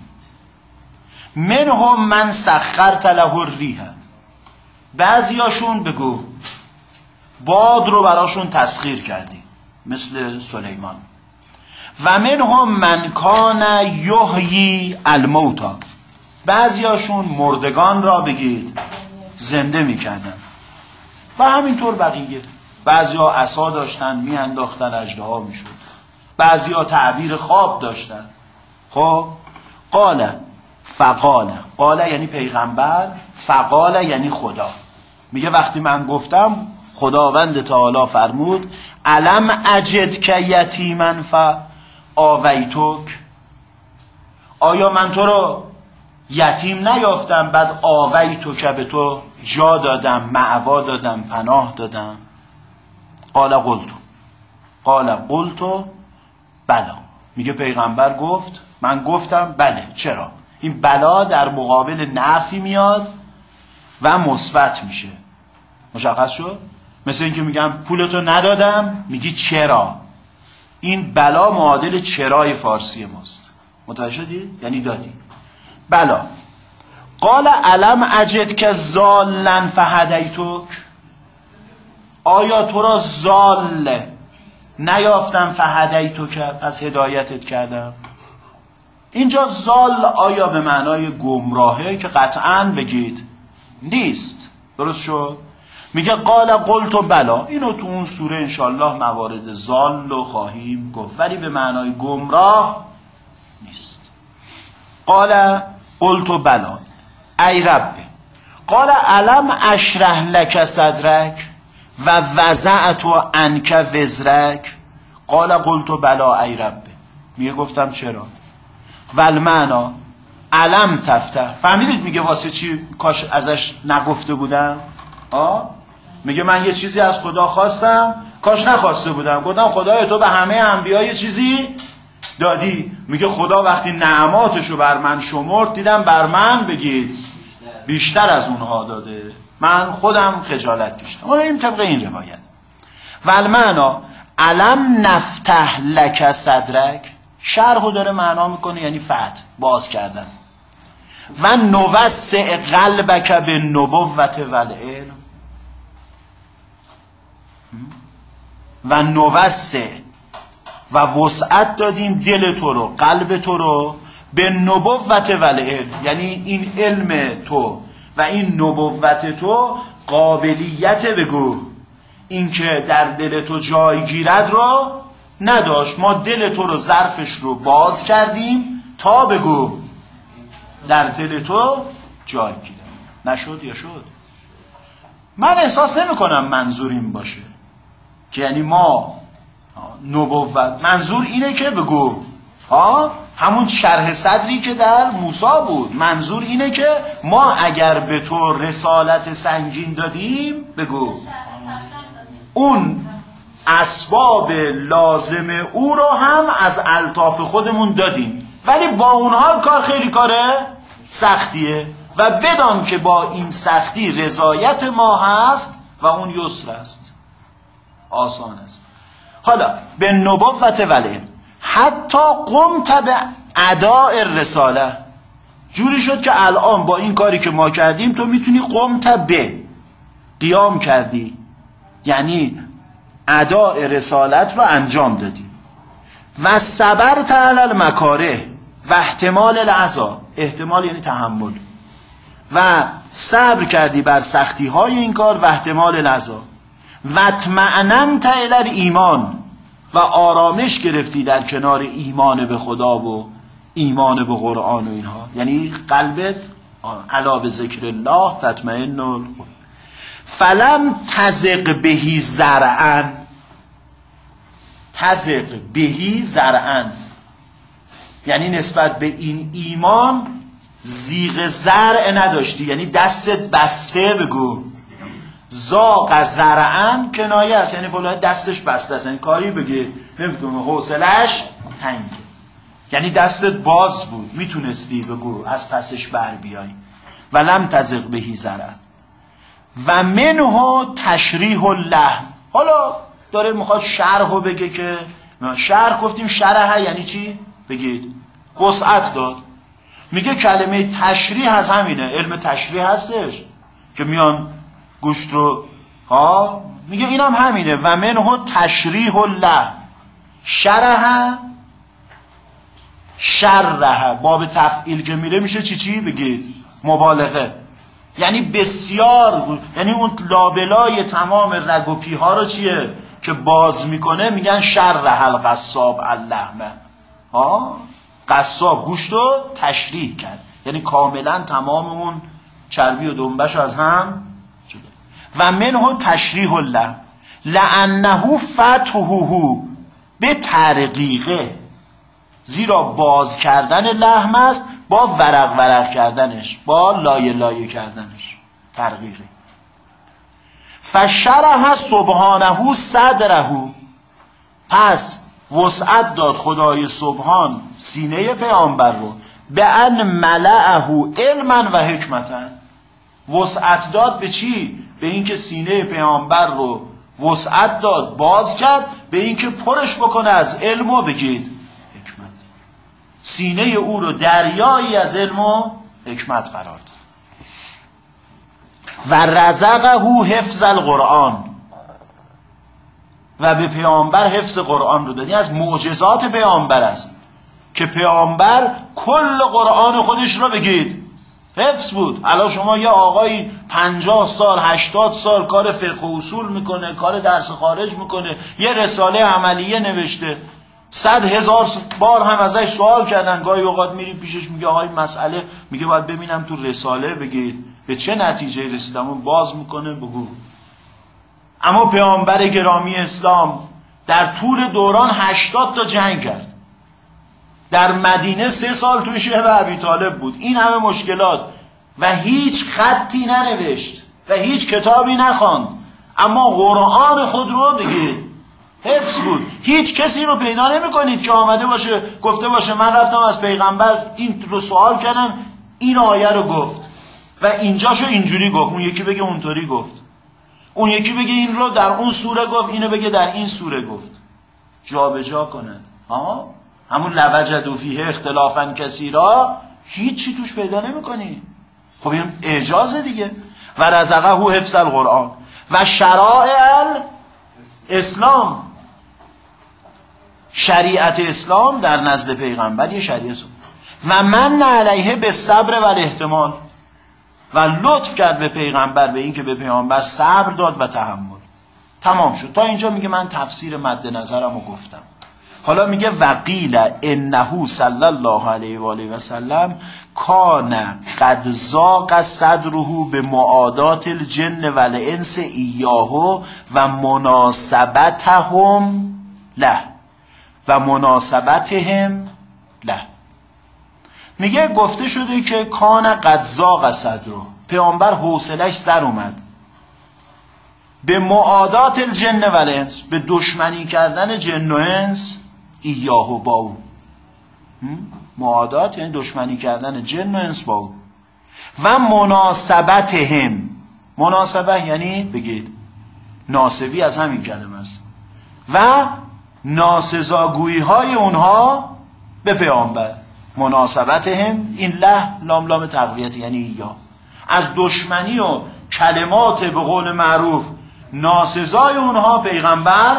منهم من سخرت له الریح، بعضیاشون بگو باد رو براشون تسخیر کردی مثل سلیمان. و منهم من کان یحیی الموتی، بعضیاشون مردگان را بگید زنده میکردن. و همینطور بقیه. بعضیا عصا داشتن میانداختن اژدها میشد، بعضیا تعبیر خواب داشتن. خب قال فقال، قال یعنی پیغمبر، فقال یعنی خدا. میگه وقتی من گفتم خداوند تعالی فرمود علم اجد که یتیمن فآویتک، آیا من تو رو یتیم نیافتم بعد آویتک به تو جا دادم، مأوا دادم، پناه دادم؟ قال قلت، قال قلت بلا. میگه پیغمبر گفت من گفتم بله. چرا؟ این بلا در مقابل نفی میاد و مثبت میشه. مشخص شد؟ مثل اینکه میگم پولتو ندادم، میگی چرا. این بلا معادل چرای فارسی ماست. متوجه شدید؟ یعنی دادی. بلا. قال علم اجد که ضالا فهدیتک، آیا تو را ضال نیافتم فهدیتک پس هدایتت کردم. اینجا ضال آیا به معنای گمراهه که قطعاً بگید نیست. درست شد؟ میگه قال قلت بلا. اینو تو اون سوره انشالله موارد ضال رو خواهیم گفت، ولی به معنای گمراه نیست. قال قلت بلا ای رب قال علم اشرح لک صدرک و وضعت عنک وزرک. قال قلت بلا ای رب. میگه گفتم چرا. والمعنا علم تفتح. فهمیدید میگه واسه چی کاش ازش نگفته بودم؟ آه؟ میگه من یه چیزی از خدا خواستم کاش نخواسته بودم. گفتم خدای تو به همه انبیا یه چیزی دادی. میگه خدا وقتی نعماتشو بر من شمرد دیدم بر من بگید بیشتر از اونها داده، من خودم خجالت کشیدم. ما این طبق این روایت. والمعنا علم نفتح لک صدرک. شرحو داره معنا میکنه یعنی فتح، باز کردن. و نوسع قلبک به نبوت والعلم. و نوسع و وسعت دادیم دل تو رو، قلب تو رو، به نبوت والعلم، یعنی این علم تو و این نبوت تو قابلیت بگو اینکه در دل تو جای گیرد رو نداشت. ما دل تو رو ظرفش رو باز کردیم تا بگو در دل تو جای گیرد. نشد یا شد؟ من احساس نمی کنم منظور این باشه که یعنی ما نبوت، منظور اینه که بگو ها همون شرح صدری که در موسی بود، منظور اینه که ما اگر به تو رسالت سنگین دادیم بگو اون اسباب لازم او رو هم از الطاف خودمون دادیم، ولی با اونها کار خیلی کاره سختیه و بدان که با این سختی رضایت ما هست و اون یسر است، آسان است. حالا به نبوت والعلم حتی قمت به اداء الرساله. جوری شد که الان با این کاری که ما کردیم تو میتونی قمت به قیام کردی، یعنی اداء رسالت رو انجام دادی. و صبرت علی المکاره و احتمال العذا. احتمال یعنی تحمل. و صبر کردی بر سختی های این کار و احتمال العذا. و اطمأننت الی الایمان. و آرامش گرفتی در کنار ایمان به خدا و ایمان به قرآن و اینها، یعنی قلبت علا به ذکر الله تطمئن القلوب. فلم تزق بهی زرعا. تزق بهی زرعا یعنی نسبت به این ایمان زیغ زرع نداشتی، یعنی دستت بسته بگو. زاق زرعن کنایه است، یعنی فلان دستش بسته است، یعنی کاری بگه نمیتونه، حوصلش تنگه، یعنی دستت باز بود میتونستی بگو از پسش بر بیای. ولم تزق بهی زرعن. و منه تشریح اللحم. حالا داره میخواد شرحو بگه که شرح گفتیم شرح یعنی چی؟ بگید وسعت داد. میگه کلمه تشریح از همینه، علم تشریح هستش که میان گوشت رو ها، میگه اینم هم همینه. و منه تشریح اللحم. شرح شرح باب تفعیل که میره میشه چی چی؟ بگید مبالغه، یعنی بسیار، یعنی اون لابلای تمام رگ و پیها رو چیه که باز میکنه میگن شرح القصاب اللحمه. ها قصاب گوشت رو تشریح کرد، یعنی کاملا تمام اون چربی و دنبش از هم جدا. و منه تشریح اللحم لانه فتحه به ترقیقه. زیرا باز کردن لحم است با ورق ورق کردنش، با لایه لایه کردنش، ترقیقه. فشرح سبحانه صدره. پس وسعت داد خدای سبحان سینه پیامبر رو به ان ملعه علما و حکمتا. وسعت داد به چی؟ به اینکه سینه پیامبر رو وسعت داد، باز کرد به اینکه پرش بکنه از علم و بگید حکمت. سینه او رو دریایی از علم و حکمت قرار داد. و رزقه حفظ القرآن. و به پیامبر حفظ قرآن رو دادی. از معجزات پیامبر است که پیامبر کل قرآن خودش رو بگید حفظ بود. الان شما یه آقایی پنجاه سال هشتاد سال کار فقه و اصول میکنه، کار درس خارج میکنه، یه رساله عملیه نوشته، صد هزار بار هم ازش سوال کردن، گاهی اوقات میریم پیشش میگه آقای مسئله، میگه باید ببینم تو رساله بگید به چه نتیجه رسیدم، اون باز میکنه بگو. اما پیامبر گرامی اسلام در طول دوران هشتاد تا جنگ کرد، در مدینه سه سال توی شعب ابی طالب بود، این همه مشکلات و هیچ خطی ننوشت و هیچ کتابی نخواند، اما قرآن خود رو بگید حفظ بود. هیچ کسی رو پیدا نمی کنید که آمده باشه گفته باشه من رفتم از پیغمبر این رو سوال کردم این آیه رو گفت و اینجاشو اینجوری گفت، اون یکی بگه اونطوری گفت، اون یکی بگه این رو در اون سوره گفت، اینو بگه در این سوره گفت، جا به جا کنند. آها همون لوجدوا فیه اختلافا کثیرا هیچی توش پیدا نمی کنی. خب این اعجازه دیگه. و رزقه حفظ القرآن و شرائع اسلام، شریعت اسلام در نزد پیغمبر یه شریعت و من علیه به صبر و الاحتمال و لطف کرد به پیغمبر به این که به پیغمبر صبر داد و تحمل. تمام شد. تا اینجا میگه من تفسیر مد نظرم رو گفتم. حالا میگه وقیل انه صلی الله علیه و آله و سلم کان قد ضاق صدره به معادات الجن و الانس ایاه و مناسبتهم له و مناسبتهم له. میگه گفته شده که کان قد ضاق صدره، پیامبر حوصلش سر اومد به معادات الجن و الانس، به دشمنی کردن جن و انس ایاه با او. معادات یعنی دشمنی کردن جن و انس با او و مناسبتهم، مناسبه یعنی بگید ناسبی از همین کلمه است، و ناسزاگویی های اونها به پیامبر. مناسبتهم این له لام لام تقویت یعنی یا از دشمنی و کلمات به قول معروف ناسزای اونها پیغمبر.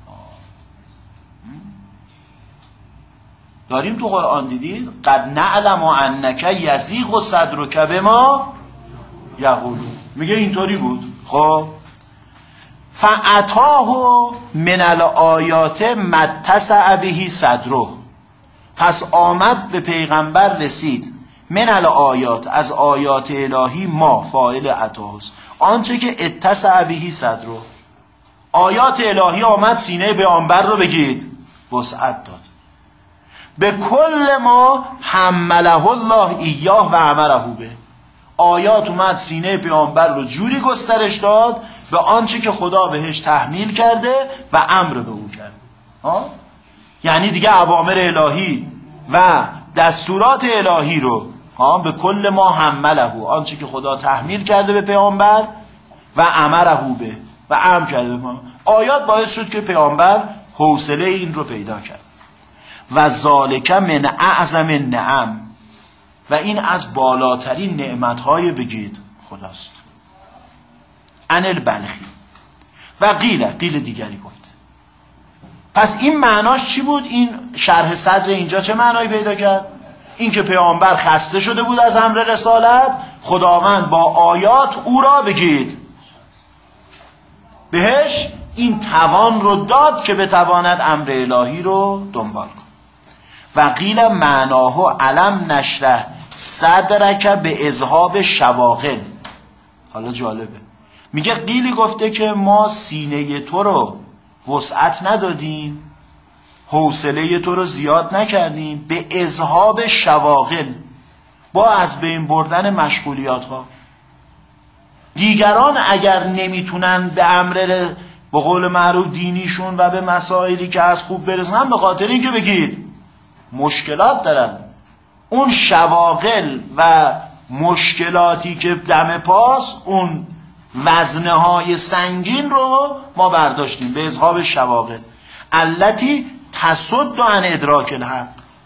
داریم تو قرآن دیدید قد نعلم انک یزیغ صدرک بما یقولون، میگه اینطوری بود. خب فاتاه من الآیات متسع به صدره، پس آمد به پیغمبر رسید من الآیات از آیات الهی، ما فاعل عطاست، آنچه که اتسع به صدره، آیات الهی آمد سینه پیغمبر رو بگید وسعت داد. به کل ما حمله الله ایاه و امره به، آیات اومد سینه پیامبر رو جوری گسترش داد به آنچه که خدا بهش تحمیل کرده و امر به او کرده. ها؟ یعنی دیگه اوامر الهی و دستورات الهی رو ها به کل ما حمله، آنچه که خدا تحمیل کرده به پیامبر و امره به و امر کرده به پیامبر. آیات باعث شد که پیامبر حوصله این رو پیدا کرد. و ذالک من اعظم النعم، و این از بالاترین نعمتهای بگید خداست. عن البلخی و قیل، قیل دیگری گفته. پس این معناش چی بود؟ این شرح صدر اینجا چه معنایی پیدا کرد؟ این که پیامبر خسته شده بود از امر رسالت، خداوند با آیات او را بگید بهش این توان رو داد که بتواند امر الهی رو دنبال کن. و قیل معناه علم نشرح صدرک به اذهاب شواغل. حالا جالبه، میگه قیلی گفته که ما سینه تو رو وسعت ندادیم، حوصله تو رو زیاد نکردیم به اذهاب شواغل، با از بین بردن مشغولیات ها. دیگران اگر نمیتونن به امر به قول معروف دینیشون و به مسائلی که از خوب برسن، به خاطر اینکه بگید مشکلات دارن، اون شواغل و مشکلاتی که دم پاس، اون وزنه های سنگین رو ما برداشتیم به اذهاب شواغل التی تصد عن ادراک الحق،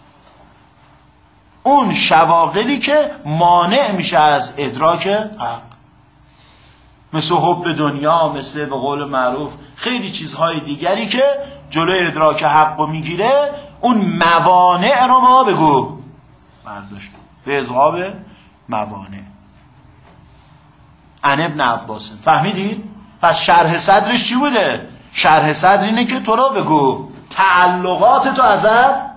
اون شواغلی که مانع میشه از ادراک حق، مثل حب دنیا، مثل به قول معروف خیلی چیزهای دیگری که جلوی ادراک حق رو میگیره. اون موانع رو ما بگو برداشتیم به اذهاب موانع. عن ابن عباس. فهمیدید؟ پس شرح صدرش چی بوده؟ شرح صدر اینه که تو رو بگو تعلقات تو ازت،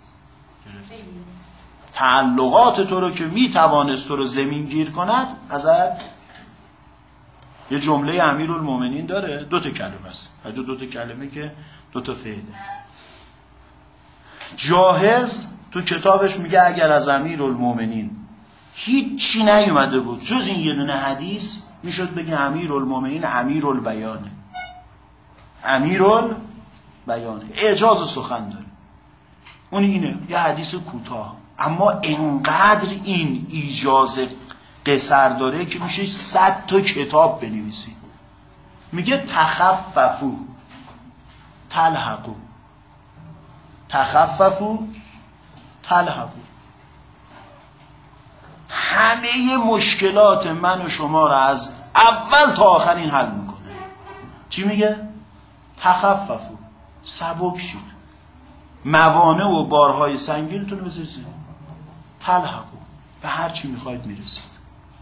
تعلقات تو رو که میتوانست تو رو زمین گیر کند ازت. یه جمله امیرالمومنین داره، دو تا کلمه است، دو دو تا کلمه که دو تا فعله. جاهز تو کتابش میگه اگر از امیرالمومنین هیچی نیومده بود جز این یه دونه حدیث، میشد بگه امیرالمومنین امیرالبیانه، امیرالبیانه، اعجاز سخن داره. اون اینه یه حدیث کوتاه، اما انقدر این ایجاز قصر داره که میشه صد تا کتاب بنویسی. میگه تخففو تلحقو، تخففو تلحقو، همه مشکلات من و شما را از اول تا آخر این حل میکنه. چی میگه؟ تخففو، سبک شید، موانع و بارهای سنگینتون رو بذارید، تلحقو، به هر چی میخواید میرسید.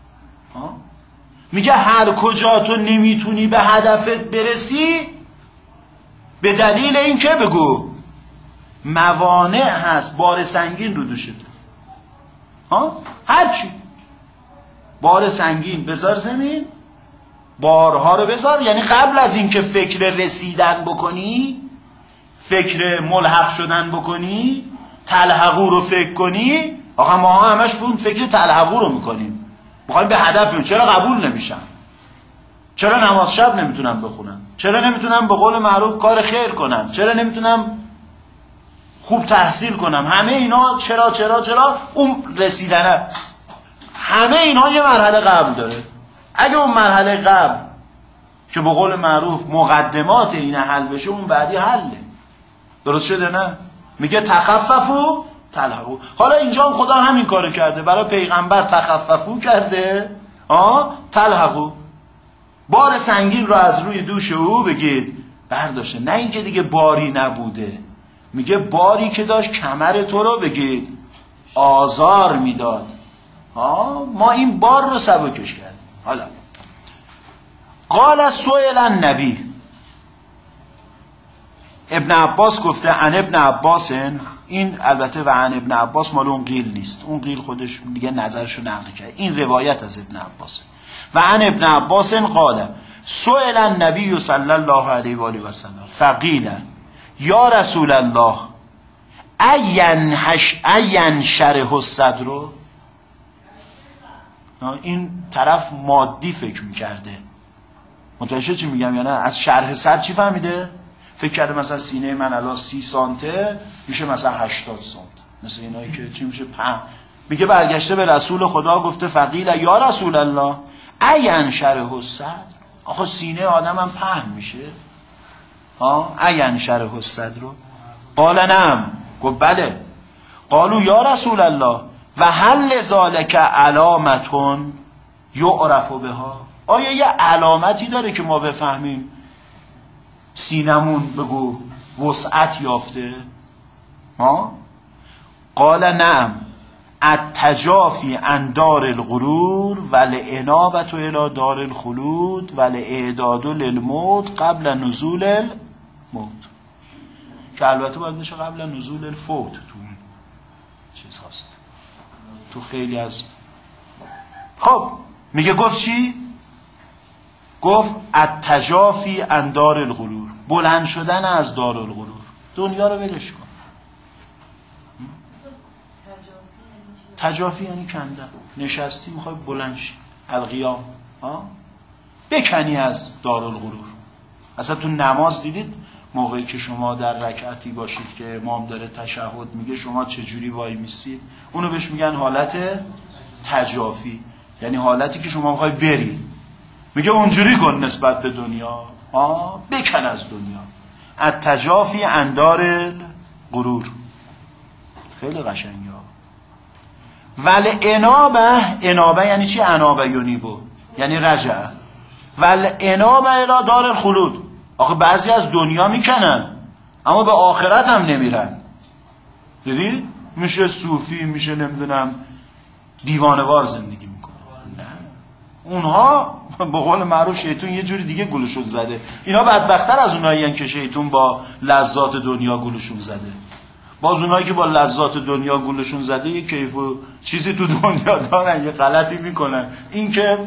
میگه هر کجا تو نمیتونی به هدفت برسی به دلیل این که بگو موانع هست، بار سنگین رو دوشته. ها؟ هر چی بار سنگین بذار زمین، بارها رو بذار، یعنی قبل از این که فکر رسیدن بکنی، فکر ملحق شدن بکنی، تلحقو رو فکر کنی. آقا ما همش فکر تلحقو رو میکنیم، میخوایم به هدف برسیم. چرا قبول نمیشم؟ چرا نماز شب نمیتونم بخونم؟ چرا نمیتونم به قول معروف کار خیر کنم؟ چرا نمیتونم خوب تحصیل کنم؟ همه اینا چرا چرا چرا اون رسیدنه، همه اینا یه مرحله قبل داره. اگه اون مرحله قبل که به قول معروف مقدمات این حل بشه، اون بعدی حله. درست شده نه؟ میگه تخففو تلحقو. حالا اینجا هم خدا همین کارو کرده، برای پیغمبر تخففو کرده، آه تلحقو، بار سنگین رو از روی دوش او بگید برداشته. نه اینکه دیگه باری نبوده، میگه باری که داشت کمر تو رو بگید آزار میداد، آه ما این بار رو سبکش کردیم. حالا قال سئل النبی، ابن عباس گفته عن ابن عباس، این البته و عن ابن عباس مال اون قیل نیست، اون قیل خودش دیگه نظرشو نقل کرد، این روایت از ابن عباس. و عن ابن عباس قال سئل النبی صلی الله علیه و آله و سلم فقیل یا رسول الله این هش این شرح الصدر. این طرف مادی فکر میکرده، متوجه چی میگم یا نه؟ از شرح صدر چی فهمیده؟ فکر کرده مثلا سینه من الان سی سانته میشه مثلا هشتاد سانت، مثل اینایی که چی میشه پهن. میگه برگشته به رسول خدا گفته فقیل یا رسول الله این شرح الصدر، آخه سینه آدم هم پهن میشه، ها این شرح الصدر. قال نعم، گفت بله. قالو یا رسول الله و هل ذالک علامتون یعرف بها، آیا یه علامتی داره که ما بفهمیم سینمون بگو وسعت یافته؟ ها؟ قال نعم التجافی عن دار الغرور والانابة الى دار الخلود والاعداد للموت قبل نزول الموت، که البته باید بشه قبل نزول الفوت. تو اون چیز هست، تو خیلی از. خب میگه گفت چی؟ گفت التجافی عن دار الغرور، بلند شدن از دار الغرور، دنیا رو ولش کن. تجافی یعنی کندن، نشستی میخوای بلند شی، القیام، ها بکنی از دار الغرور. اصلا تو نماز دیدید موقعی که شما در رکعتی باشید که امام داره تشهد میگه شما چجوری وای میسید؟ اونو بهش میگن حالت تجافی، یعنی حالتی که شما میخوای بری. میگه اونجوری کن نسبت به دنیا، آه بکن از دنیا. التجافی عن دار الغرور، خیلی قشنگه. ول انابه، انابه یعنی چی؟ انابه یونیبو یعنی رجع. ول انابه الی دار الخلود، آخه بعضی از دنیا میکنن اما به آخرت هم نمیرن. دیدی؟ میشه صوفی، میشه نمیدونم دیوانه‌وار زندگی میکنه. نه، اونها به قول معروف شیطون یه جوری دیگه گولشون زده. اینا بدبخت‌تر از اونایی هستن که شیطون با لذات دنیا گولشون زده. باز اونایی که با لذات دنیا گولشون زده یه کیف و چیزی تو دنیا دارن، یه غلطی میکنن. این که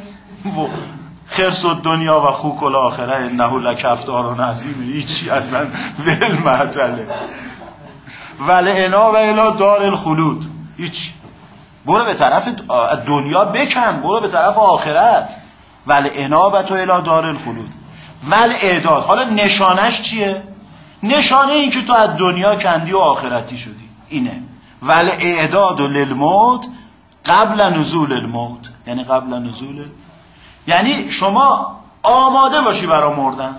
خرس الدنیا و خوک الاخره انه لکفتار عظیم، هیچی اصلا ول معطله. ولعنا و الی دار الخلود، هیچ. برو به طرف دنیا بکن، برو به طرف آخرت. ولعنابت و الی دار الخلود ولعداد. حالا نشانش چیه؟ نشانه این که تو از دنیا کندی و آخرتی شدی اینه. ولعداد للموت قبل نزول الموت، یعنی قبل نزول، یعنی شما آماده باشی برای مردن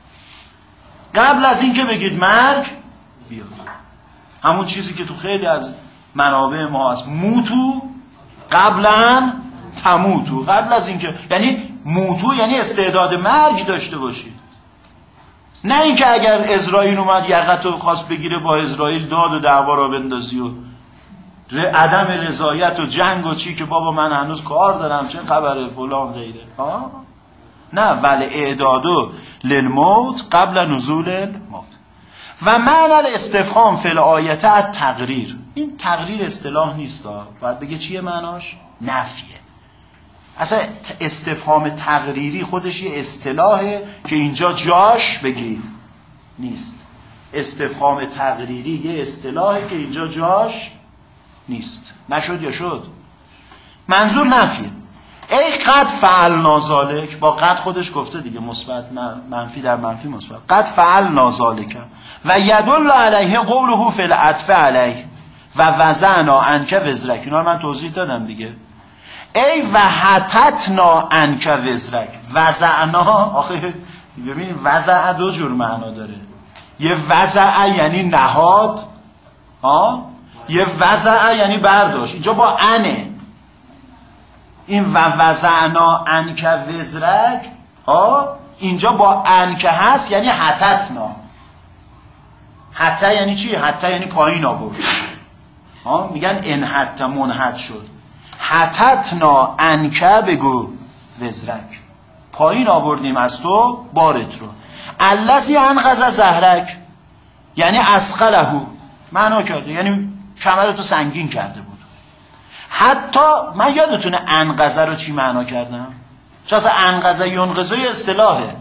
قبل از این که بگید مرگ بیاد. همون چیزی که تو خیلی از منابع ما هست، موتو قبلا تموتو، قبل از این که، یعنی موتو یعنی استعداد مرگ داشته باشید. نه اینکه اگر اسرائیل اومد یقتو خواست بگیره با اسرائیل داد و دعوا را بندازی و عدم رضایت و جنگ و چی که بابا من هنوز کار دارم چه خبره فلان غیره. ها نه، ولی اعدادو للموت قبل نزول الموت. و معنی الاستفهام فی الآیه التقریر. این تقریر اصطلاح نیست، باید بگه چیه معناش؟ نفیه. اصلا استفهام تقریری خودش یه اصطلاحه که اینجا جاش بگید نیست. استفهام تقریری یه اصطلاحه که اینجا جاش نیست. نشد یا شد؟ منظور نفیه. ای قد فعلنا ذالک، با قد خودش گفته دیگه، مثبت منفی در منفی مثبت. قد فعلنا ذالک و یدل علیه قوله فی العطف علیه و وضعنا عنک وزرک. اینا رو من توضیح دادم دیگه. ای و حتتنا عنک وزرک. وضعنا، آخه ببین وضع دو جور معنا داره. یه وضع یعنی نهاد، ها، یه وضع یعنی برداشت. اینجا با انه. این و وضعنا عنک وزرک، ها، اینجا با عنک هست یعنی حتتنا. حتی یعنی چی؟ حتی یعنی پایین آورد. ها، میگن ان حتی منحت شد. حتتنا عنک بگو وزرک، پایین آوردیم از تو بارت رو. الذی انقض ظهرک یعنی اسقله، معنا کرده یعنی کمرتو سنگین کرده بود. حتی من یادتونه انقض رو چی معنا کردم؟ چون اصلا انقض ینقض اصطلاحه.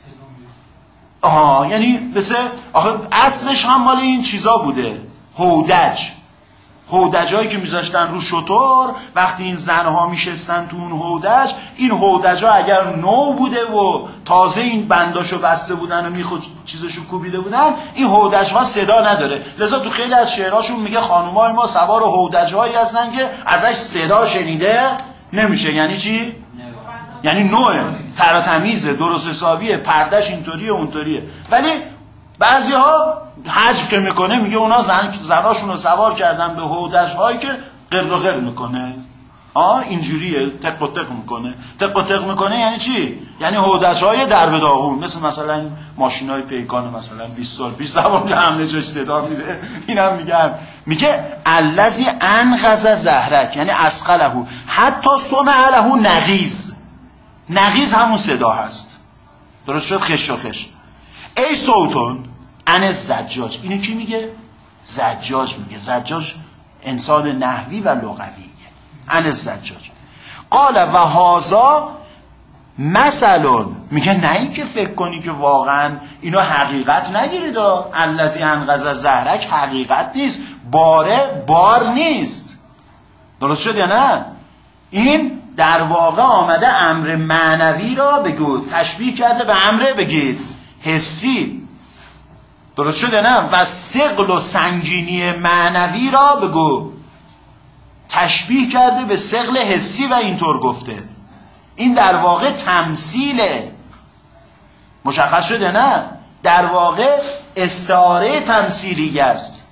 آها، یعنی مثل آخه اصلش هم مال این چیزا بوده، هودج. هودجایی که میذاشتن رو شطور، وقتی این زنها میشستن تو اون هودج، این هودجا اگر نو بوده و تازه این بنداشو بسته بودن و میخود چیزشو کوبیده بودن، این هودجها صدا نداره. لذا تو خیلی از شعرهاشون میگه خانومای ما سوار هودجهایی هستن که ازش صدا شنیده نمیشه. یعنی چی؟ یعنی نوعه، تراتمیزه، درست حسابیه، پردش اینطوریه اونطوریه. ولی بعضی ها حذف که میکنه میگه اونا زن زناشون رو سوار کردن به هودج هایی که قر و قر میکنه. آه اینجوریه، تق و تق میکنه. تق و تق میکنه یعنی چی؟ یعنی هودج های درب داغون، مثل مثلا ماشین های پیکان مثلا بیست سال بیست زبان که حمله جاش صدا میده. اینم میگن، میگه الذی انقض ظهرک یعنی اسقله حتی سمع له نغیز. نغیز همون صدا هست، درست شد؟ خش و خش. ای صوتون ان زجاج. اینو کی میگه؟ زجاج میگه. زجاج انسان نحوی و لغویه. ان زجاج قال و هذا مثلا، میگه نه این که فکر کنی که واقعا اینو حقیقت نگیرید. الذی انقض ظهرک حقیقت نیست، باره بار نیست. درست شد یا نه؟ این در واقع آمده امر معنوی را بگو تشبیه کرده به امر بگید حسی. درست شده نه؟ و ثقل و سنگینی معنوی را بگو تشبیه کرده به ثقل حسی و اینطور گفته. این در واقع تمثیله. مشخص شده نه؟ در واقع استعاره تمثیلی است.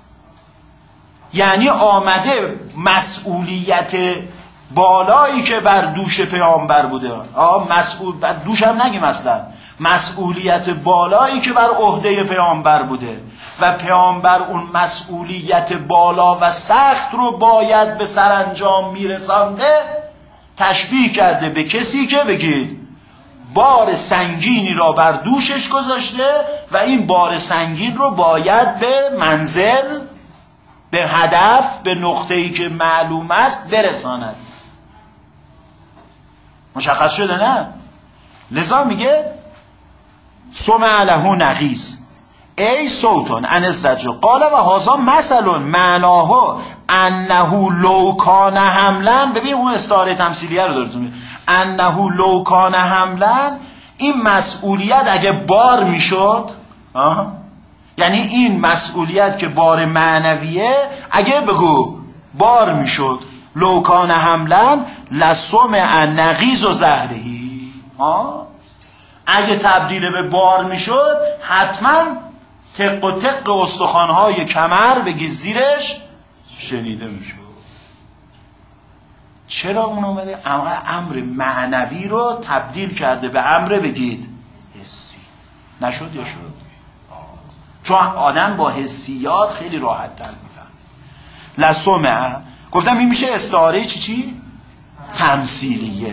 یعنی آمده مسئولیت بالایی که بر دوش پیامبر بوده، آه مسئول، بر دوش هم نگیم اصلا، مسئولیت بالایی که بر عهده پیامبر بوده و پیامبر اون مسئولیت بالا و سخت رو باید به سرانجام میرسانده تشبیه کرده به کسی که بگید بار سنگینی را بر دوشش گذاشته و این بار سنگین رو باید به منزل، به هدف، به نقطه‌ای که معلوم است برساند. مشخص شده نه؟ لذا میگه سمع له نغیز ای صوتون عن الزجر قال و هذا مثل معناه انه لو کان حملا. ببین اون استعاره تمثیلیه رو دارتون میگه انه لو کان حملا، این مسئولیت اگه بار میشد، یعنی این مسئولیت که بار معنویه اگه بگو بار میشد، لو کان حملا لسمع نغیز و زهرهی، اگه تبدیل به بار میشد حتما تق و تق استخوان‌های کمر بگید زیرش شنیده میشد. چرا اون اومده؟ امر معنوی رو تبدیل کرده به امر بگید حسی. نشد یا شد؟ چون آدم با حسیات خیلی راحت تر میفهم. لسمع گفتم این میشه استعاره چی چی؟ تمثیلیه.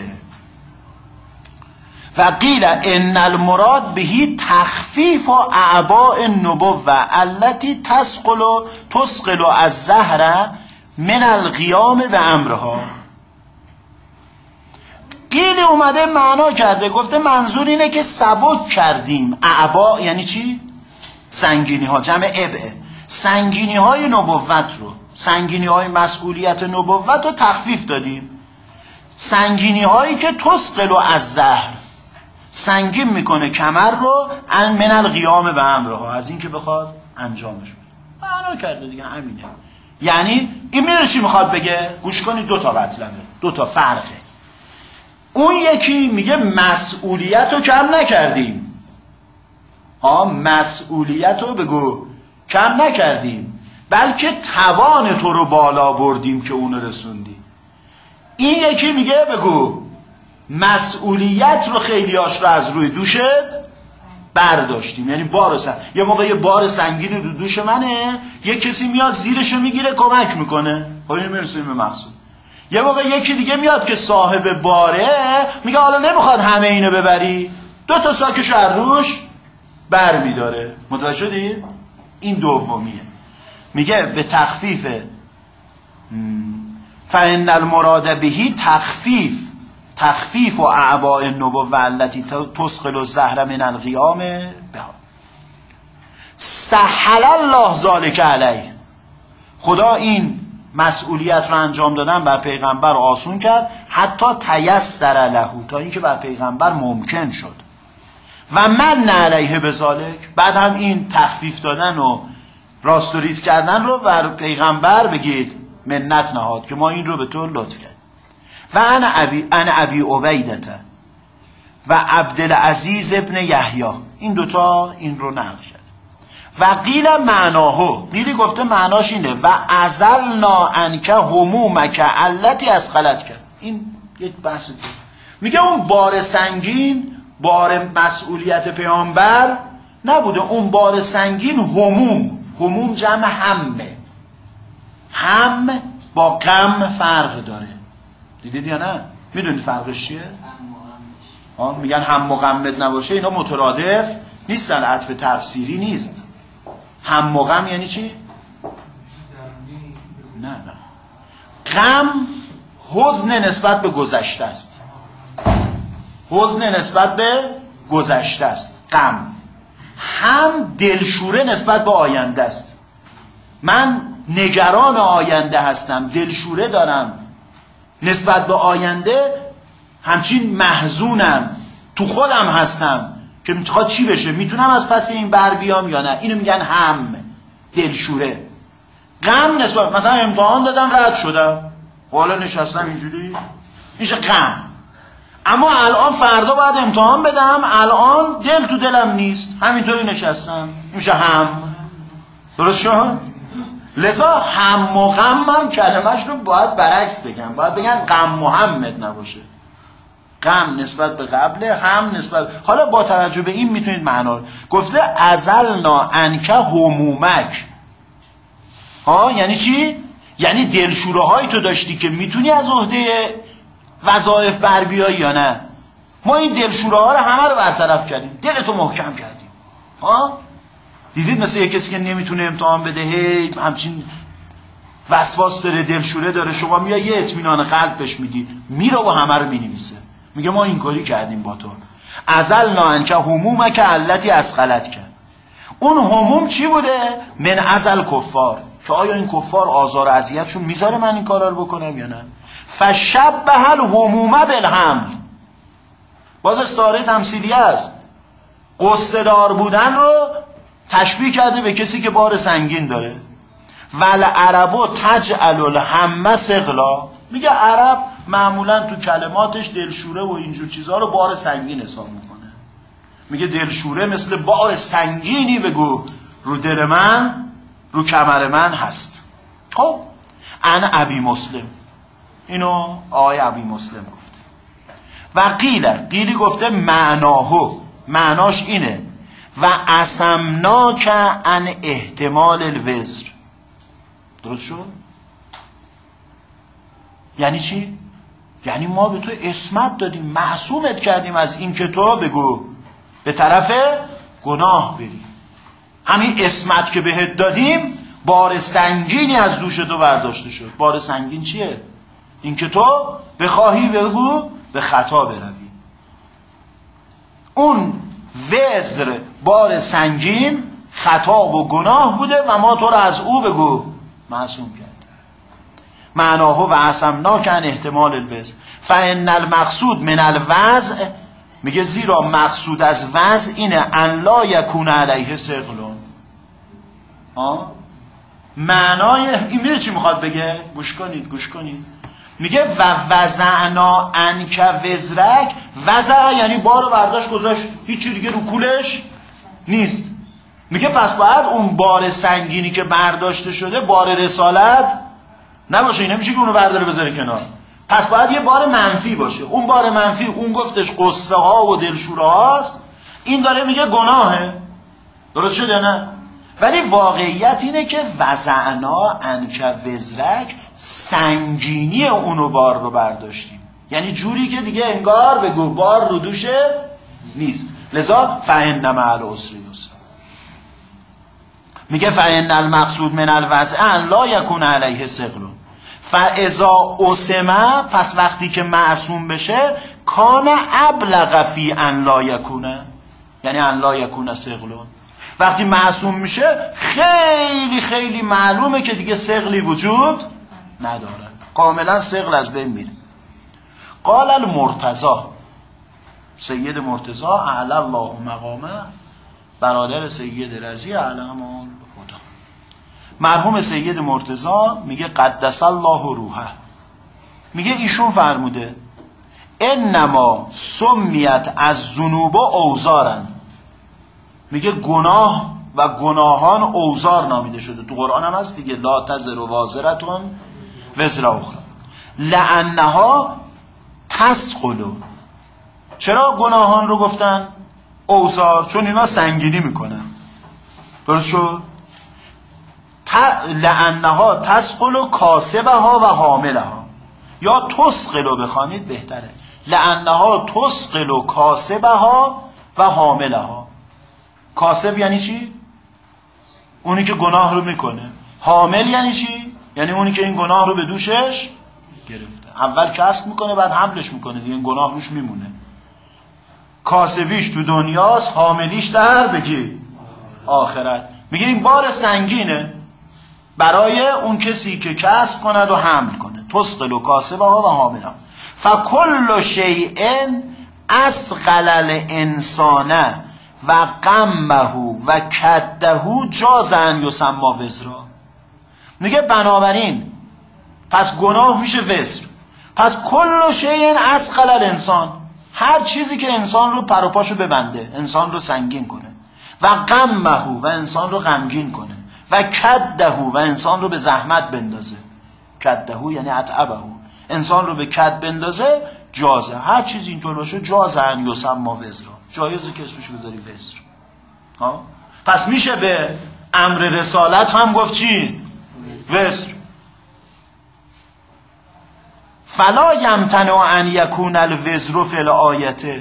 و قیل ان المراد بهی تخفیف و اعباء النبوة التي تسقل تسقل از زهره من القیام به امرها. قیل اومده معنا کرده، گفته منظور اینه که سبک کردیم. اعباء یعنی چی؟ سنگینی ها، جمع ابعه، سنگینی های نبوت رو، سنگینی های مسئولیت نبوت رو تخفیف دادیم. سنگینی هایی که تسقل از زهر، سنگین میکنه کمر رو، ان من القیام به امرها، از این که بخواد انجامش بده. معنا کرده دیگه، همینه. یعنی این میره چی میخواد بگه؟ گوش کنید، دو تا مطلبه، دو تا فرقه. اون یکی میگه مسئولیت رو کم نکردیم. ها، مسئولیت رو بگو کم نکردیم، بلکه توان تو رو بالا بردیم که اونو رسوندی. این یکی میگه بگو مسئولیت رو خیلیاش رو از روی دوشت برداشتیم. یعنی بار سنگ، یه موقع یه بار سنگینی رو دوش منه، یه کسی میاد زیرشو میگیره کمک میکنه، خب اینو میرسونیم به مقصود. یه موقع یکی دیگه میاد که صاحب باره میگه حالا نمیخواد همه اینو ببری، دو تا ساکشو از روش بر میداره. متوجه شدید؟ این دومیه. میگه به تخفیف فإن المراد بهی تخفیف تخفیف و اعباء النبوة التي تسقل الزهر من القیام بها. سهل الله ذلك علیه، خدا این مسئولیت رو انجام دادن بر پیغمبر آسون کرد، حتی تیسر له، تا اینکه بر پیغمبر ممکن شد. و من علیه بذالک، بعد هم این تخفیف دادن و راست و ریز کردن رو بر پیغمبر بگید منت نهاد که ما این رو به تو لطف کرد. و انا ابی انا ابی عبیدته و عبدالعزیز ابن یحیی، این دوتا این رو نقل کرد. و قیل معناهو، قیلی گفته معناش اینه و ازلنا عنک همومک التی اسقلت کرد. این یک بحث دیگه. میگه اون بار سنگین بار مسئولیت پیامبر نبوده، اون بار سنگین هموم، هموم جمع همه، هم با غم فرق داره. دیدید یا نه؟ میدونید فرقش چیه؟ آه میگن هم و غمت نباشه، اینا مترادف نیستن، عطف تفسیری نیست. هم و غم یعنی چی؟ نه نه، غم حزن نسبت به گذشته است، حزن نسبت به گذشته است غم. هم دلشوره نسبت به آینده است. من نگران آینده هستم، دلشوره دارم نسبت به آینده، همچین محزونم، تو خودم هستم که میخواد چی بشه، میتونم از پس این بر بیام یا نه. اینو میگن هم، دلشوره. غم نسبت، مثلا امتحان دادم رد شدم، حالا نشستم اینجوری، میشه غم. اما الان فردا باید امتحان بدم، الان دل تو دلم نیست، همینطوری نشستم، میشه هم. درست شد؟ لذا هم و غم، هم کلمش رو باید برعکس بگم، باید بگن غم محمد نباشه. غم نسبت به قبله، هم نسبت. حالا با توجه به این میتونید معنا گفته ازلنا عنک همومک. ها یعنی چی؟ یعنی دلشوره هایی تو داشتی که میتونی از عهده وظایف بر بیای یا نه. ما این دلشوره ها رو همه رو برطرف کردیم، دلتو محکم کردیم. ها دیدید مثل یک کسی که نمیتونه امتحان بده، هی همچین وسواس داره، دلشوره داره، شما میای یه اطمینان قلب بهش میدی، میره و همه رو مینویسه. میگه ما این کاری کردیم با تو. ازلنا عنک همومک التی اسقلت کرد. اون هموم چی بوده؟ من ازل کفار، که آیا این کفار آزار و اذیتشون میذاره من این کارا رو بکنم یا نه. فشبه الهموم بالحمل، باز استعاره تمثیلی است. قصه دار بودن رو تشبیه کرده به کسی که بار سنگین داره. ول عربو تجعل الهم ثقلا، میگه عرب معمولا تو کلماتش دلشوره و اینجور چیزها رو بار سنگین حساب میکنه. میگه دلشوره مثل بار سنگینی بگو رو دل من، رو کمر من هست. خب انا ابی مسلم، اینو آقای ابی مسلم گفته. و قیل، قیلی گفته معناهو، معناش اینه و اسمناک عن احتمال الوزر. درست شد؟ یعنی چی؟ یعنی ما به تو اسمت دادیم، معصومت کردیم از این که تو بگو به طرف گناه بری. همین اسمت که بهت دادیم بار سنگینی از دوش تو برداشته شد. بار سنگین چیه؟ این که تو بخواهی بگو به خطا بروی. اون وزر بار سنگین خطا و گناه بوده و ما تو رو از او بگو معصوم کرد. معناه و عصمناک عن احتمال الوضع فان المقصود من الوضع، میگه زیرا مقصود از وضع اینه ان لا یکون علیه ثقلون. ها معنای این میره چی میخواد بگه؟ گوش کنید گوش کنید. میگه و وضعنا عنک وزرک. وضع یعنی بارو برداشت گذاشت، هیچی دیگه رو کولش نیست. میگه پس باید اون بار سنگینی که برداشته شده بار رسالت نباشه، این نمیشه که اونو برداره بذاره کنار. پس باید یه بار منفی باشه. اون بار منفی اون گفتش قصه ها و دلشوره هاست، این داره میگه گناهه. درست شده نه؟ ولی واقعیت اینه که وضعنا عنک وزرک، سنگینی اونو بار رو برداشتیم، یعنی جوری که دیگه انگار بگو بار رو دوشه نیست. لذا فإن مع العسر یسرا. میگه فإن المقصود من الوضع ان لا یکون علیه ثقل فاذا اسمه، پس وقتی که معصوم بشه کان ابلغ فی ان لا یکونه، یعنی ان لا یکونه ثقلون. وقتی معصوم میشه خیلی خیلی معلومه که دیگه ثقلی وجود نداره، کاملا ثقل از بین میره. قال المرتضی، سید مرتضی اعلی الله مقامه، برادر سید رضی علیهم الهدی، مرحوم سید مرتضی میگه قدس الله روحه، میگه ایشون فرموده انما سمیت از ذنوب اوزارن، میگه گناه و گناهان اوزار نامیده شده. تو قرآن هم هست دیگه، لا تزر وازرتون وزر اخرى لانها تثقل. چرا گناهان رو گفتن اوزار؟ چون اینا سنگینی میکنن. درست شد؟ لانها تثقل کاسبها و حاملها، یا تثقل بخوانید بهتره. لانها تثقل کاسبها و حاملها. کاسب یعنی چی؟ اونی که گناه رو میکنه. حامل یعنی چی؟ یعنی اونی که این گناه رو به دوشش گرفته. اول کسب میکنه بعد حملش میکنه دیگه، این گناه روش میمونه. کاسبیش تو دنیاست، حاملیش در بگی آخرت. میگه این بار سنگینه برای اون کسی که کسب کند و حمل کنه. تثقل و کاسبها و حاملها. فکل شیء اثقل الانسان و غمه و کده جاز ان یسمى وزرا. میگه بنابراین پس گناه میشه وزر. پس کل شیء اثقل الانسان، هر چیزی که انسان رو پر و پاشو ببنده، انسان رو سنگین کنه، و غمه و انسان رو غمگین کنه، و کده و انسان رو به زحمت بندازه. کده یعنی اتعبه، انسان رو به کد بندازه، جازه، هر چیز اینطور باشه جازه ان یسمى وزرا، جایزه که اسمش بذاری وزر. ها پس میشه به امر رسالت هم گفت چی؟ وزر. فلا یمتنع ان یکون الوزر فی الآیه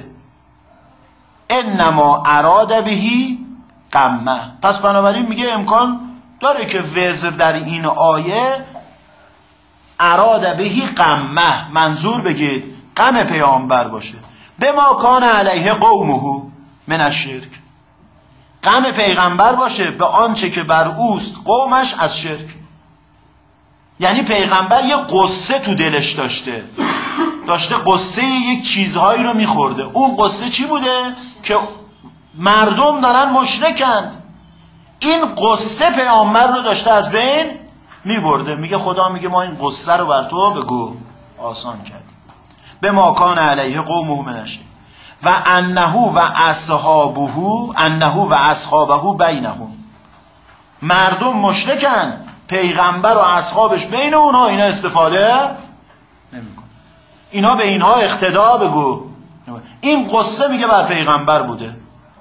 انما اراد بهی قمه. پس بنابراین میگه امکان داره که وزر در این آیه اراد بهی قمه، منظور بگید غم پیامبر باشه، به ما کان علیه قومه من الشرک، غم پیغمبر باشه به آنچه که بر اوست قومش از شرک. یعنی پیغمبر یه قصه تو دلش داشته داشته قصه یک چیزهایی رو میخورده. اون قصه چی بوده؟ که مردم دارن مشرکند. این قصه پیامبر رو داشته از بین میبرده. میگه خدا میگه ما این قصه رو بر تو بگو آسان کردیم. به ما کان علیه قومه من الشرک و انه و اصحابه انه و اصحابه بینهم. مردم مشرکن، پیغمبر و اصحابش بین اونها اینا استفاده نمیکنه. اینا به اینها اقتدا بگو. این قصه میگه بر پیغمبر بوده.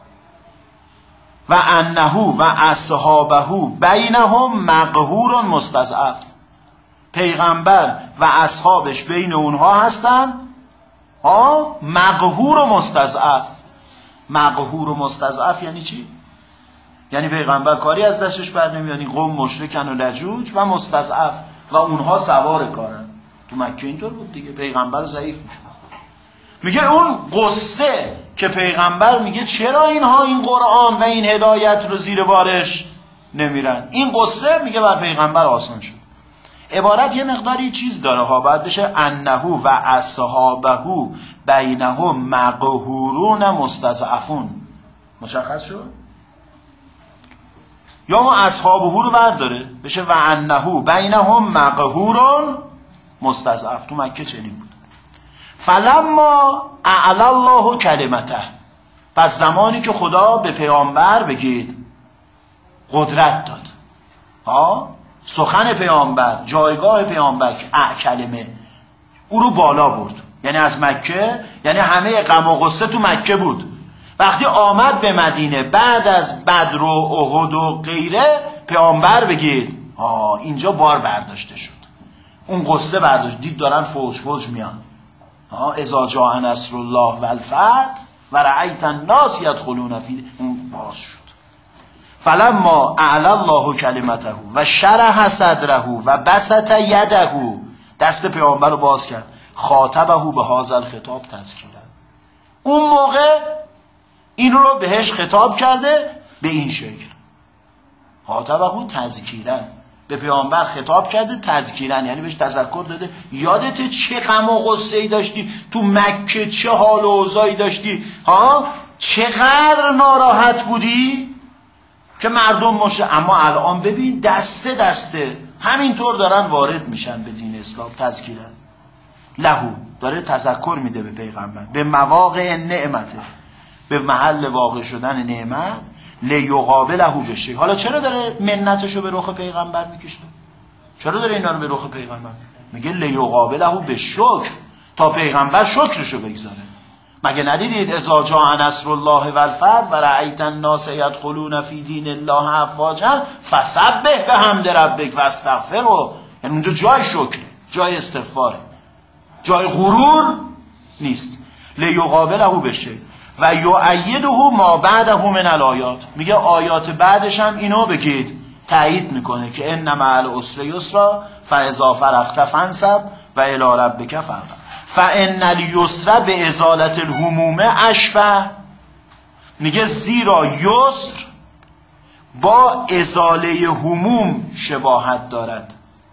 و انه و اصحابه بینهم مقهور مستضعف. پیغمبر و اصحابش بین اونها هستن ها مقهور و مستضعف. مقهور و مستضعف یعنی چی؟ یعنی پیغمبر کاری از دستش بر نمیاد، این قوم مشرکن و لجوج و مستضعف و اونها سوار کارن. تو مکه اینطور بود دیگه، پیغمبر ضعیف میشد. میگه اون قصه که پیغمبر میگه چرا اینها این قرآن و این هدایت رو زیر بارش نمیرن، این قصه میگه بر پیغمبر آسان شد. عبارت یه مقداری چیز داره ها، باید بشه انه و اصحابه بینهم مقهورون مستضعفون. مشخص شد؟ یا ما اصحابه رو برداره بشه و انه بینهم مقهورون مستضعف. تو مکه چنین بود. فلما اعلی الله کلمته، پس زمانی که خدا به پیامبر بگید قدرت داد، ها سخن پیامبر، جایگاه پیامبر که کلمه او رو بالا برد، یعنی از مکه، یعنی همه غم و غصه تو مکه بود. وقتی آمد به مدینه بعد از بدر و احد و غیره، پیامبر بگید ها اینجا بار برداشته شد، اون قصه برداشت، دید دارن فوج فوج میان، ها اذا جاء نصر الله و الفتح و رأیت الناس یدخلون فی، اون باز شد. فلما اعلی الله کلمته و شرح صدره و بسط یده، دست پیامبر رو باز کرد، خاطبه به هذا الخطاب تذکیرا. اون موقع این رو بهش خطاب کرده به این شکل، خاطبه تذکیرا، به پیامبر خطاب کرده تذکیرا، یعنی بهش تذکر داده. یادت چه غم و غصه‌ای داشتی تو مکه، چه حال و اوضاعی داشتی، ها چقدر ناراحت بودی که مردم مشه، اما الان ببین دسته دسته همینطور دارن وارد میشن به دین اسلام. تذکیرا لهو، داره تذکر میده به پیغمبر به مواقع نعمته، به محل واقع شدن نعمت. لیقابله بشه. حالا چرا داره منتشو به رخ پیغمبر میکشه؟ چرا داره اینا رو به رخ پیغمبر میگه؟ لیقابله بشکر، تا پیغمبر شکرشو بگذاره. مگه ندیدید اذا جاء نصر الله و الفتح و رأیت الناس یدخلون فی دین الله افواجا فسبح بحمد ربک و استغفره. یعنی اونجا جای شکره، جای استغفاره، جای غرور نیست. لیقابله بشه و یؤیده ما بعده من الآیات. میگه آیات بعدش هم اینو بگید، تایید میکنه که ان مع العسر یسرا فاذا فرغت فانصب و الی ربک فارغب. فان الیسر به ازاله الهموم اشبه. میگه زیرا یسر با ازاله هموم شباهت دارد،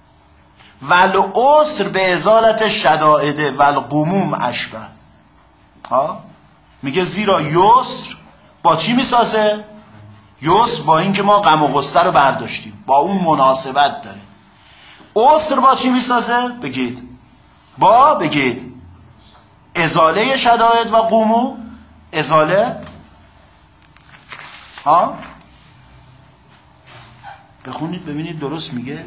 والعسر به ازالت شدائد والغموم اشبه. ها میگه زیرا یسر با چی میسازه؟ یسر با این که ما غم و غصه رو برداشتیم، با اون مناسبت داره. عسر با چی میسازه؟ بگید با بگید ازاله شدائد و غموم. ازاله ها بخونید ببینید درست میگه.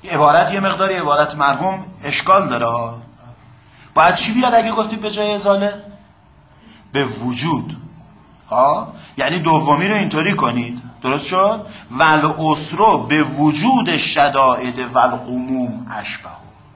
عبارت یه مقداری عبارت مرحوم اشکال داره ها. باید چی بیاد اگه گفتید به جای ازاله؟ به وجود ها. یعنی دومی رو اینطوری کنید، درست شد؟ ول اسرو به وجود شدائد ول قموم اشبه.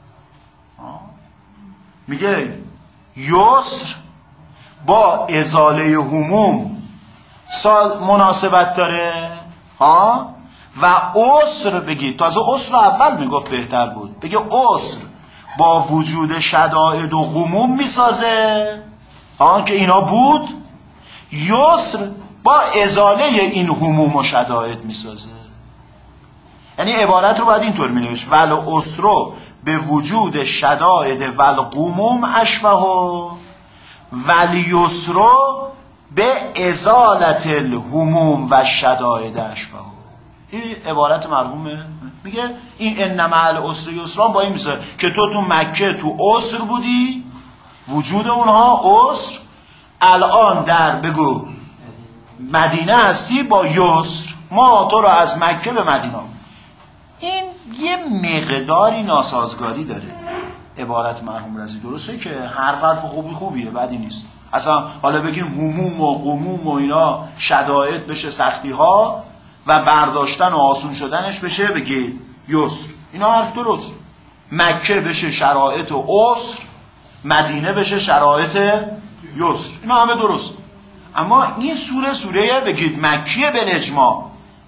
میگه یسر با ازاله هموم مناسبت داره ها. و عسر بگید، تازه عسر اول میگفت بهتر بود، بگه عسر با وجود شدائد و غموم میسازه ها که اینا بود. یسر با ازاله این هموم و شدائد میسازه. یعنی عبارت رو باید اینطور مینوشت ول عسرو به وجود شدائد ول غموم اشبه ول یسرو به ازالت الهموم و شدائد اشبه. این عبارت مرحومه. میگه این انما العسر یسرا با این میسه که تو تو مکه تو عسر بودی، وجود اونها عسر، الان در بگو مدینه هستی با یسر، ما تو رو از مکه به مدینه. این یه مقداری ناسازگاری داره عبارت مرحوم رضی. درسته که حرف حرف خوبی خوبیه، بدی نیست اصلا. حالا بگیم هموم و غموم و اینا شدائد بشه سختی ها و برداشتن و آسون شدنش بشه بگید یسر، اینا حرف درست. مکه بشه شرایط و عسر، مدینه بشه شرایط یسر، اینا همه درست. اما این سوره سوره بگید مکیه به اجماع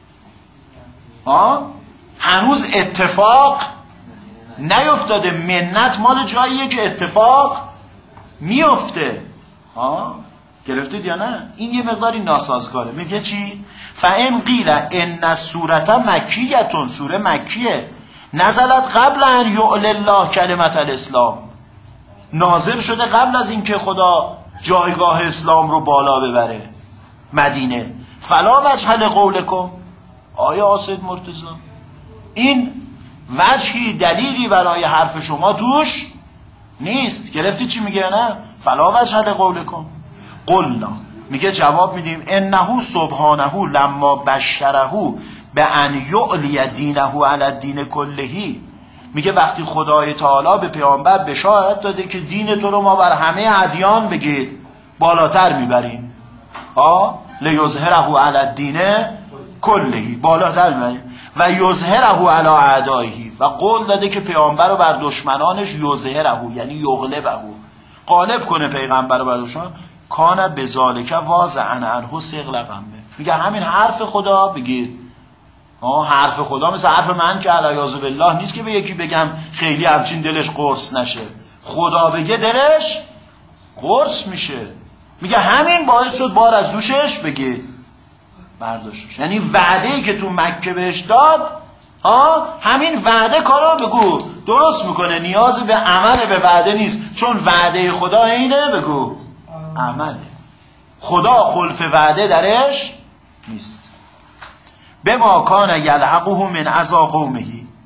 ها، هنوز اتفاق نیفتاده. منت مال جاییه که اتفاق میفته ها. گرفتید یا نه؟ این یه مقداری ناسازگاره. میگه چی؟ فَإِنْ قِيلَ إِنَّ السُّورَةَ مَكِّيَّةٌ، سوره مکیه، نزلت قبل ان یعلی الله کلمت الاسلام، نازل شده قبل از اینکه خدا جایگاه اسلام رو بالا ببره مدینه. فلا وجه لقولکم، آیا آسد مرتضی این وجهی دلیلی برای حرف شما توش نیست؟ گرفتی چی میگه؟ نه فلا وجه لقولکم. قلنا، میگه جواب میدیم انه سبحانه لما بشره به ان یعلی دینه علی الدین کلهی، میگه وقتی خدای تعالی به پیامبر بشارت داده که دین تو رو ما بر همه ادیان بگید بالاتر میبریم ها، لیظهره علی الدین کلهی، بالاتر میبریم، و یظهره علی اعدائه، و قول داده که پیامبر رو بر دشمنانش یظهره یعنی یغلبه، غالب کنه پیغمبر رو بر دشمن. کان بذالک واضعن عنه ثقل غمه، میگه همین حرف خدا بگید ها، حرف خدا مثل حرف من که علیاذ بالله نیست که به یکی بگم خیلی همچین دلش قرص نشه، خدا بگه دلش قرص میشه. میگه همین باعث شد بار از دوشش بگید برداشتش. یعنی وعده‌ای که تو مکه بهش داد ها، همین وعده کارو بگو درست میکنه، نیاز به عمل به وعده نیست، چون وعده خدا اینه بگو عمله. خدا خلف وعده درش نیست. به ما کان یلحقه من عزا قومه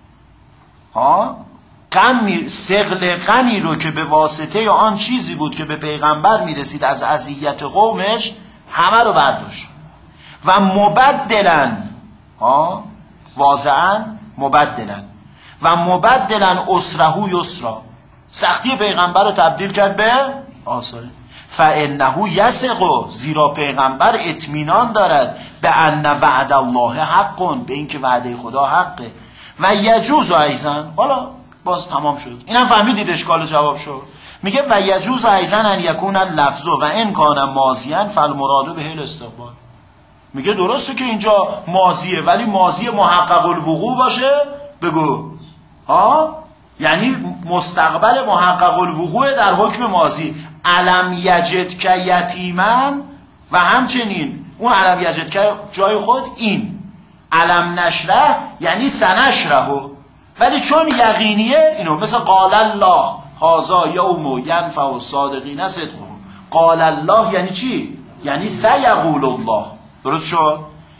ها، غمی ثقل غمی رو که به واسطه آن چیزی بود که به پیغمبر میرسید از اذیت قومش، همه رو برداشت. و مبدلن ها، واضعا مبدلن، و مبدلن اسره یسرا، سختی پیغمبر رو تبدیل کرد به آسانی. فانه یثق، زیرا پیغمبر اطمینان دارد به ان وعد الله حق، به اینکه وعده خدا حقه. و یجوز ایضا، حالا باز تمام شد، اینم فهمیدید اشکال جواب شد. میگه و یجوز ایضا ان یکون اللفظ و ان کان ماضیا فالمراد به الاستقبال. میگه درسته که اینجا ماضیه، ولی ماضی محقق الوقوع باشه بگو ها، یعنی مستقبل محقق الوقوع در حکم ماضی. علم یجد که یتیمن، و همچنین اون علم یجد که جای خود این علم نشره یعنی سنشره، ولی چون یقینیه اینو مثل قال الله هذا یوم ینفع الصادقین صدقهم. قال الله یعنی چی؟ یعنی سیقول الله. درست شد؟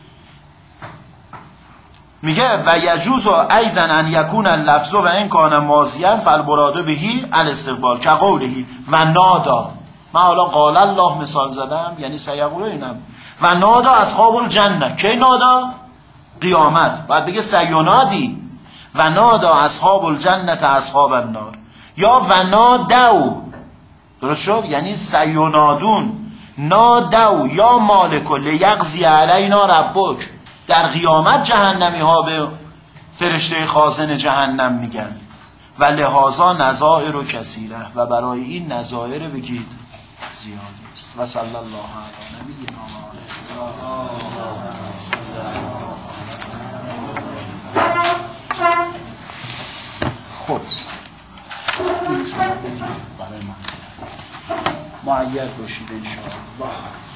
میگه و یجوز ایضا ان یکون اللفظ و ان کان ماضیا فالمراد بهی الاستقبال که قوله و نادا. من حالا قال الله مثال زدم یعنی سیقول اینم. و نادا اصحاب الجنه، کی نادا؟ قیامت. بعد بگه سیونادی و نادا اصحاب الجنت اصحاب النار، یا و نادو، درست شد؟ یعنی سیونادون نادو یا مالک لیقضی علینا ربک. در قیامت جهنمی ها به فرشته خازن جهنم میگن و لحاظا نظائر و کثیره، و برای این نظائر بگید زیادی است. و صلی الله علی نبینا خب برای من معید باشید انشاءالله.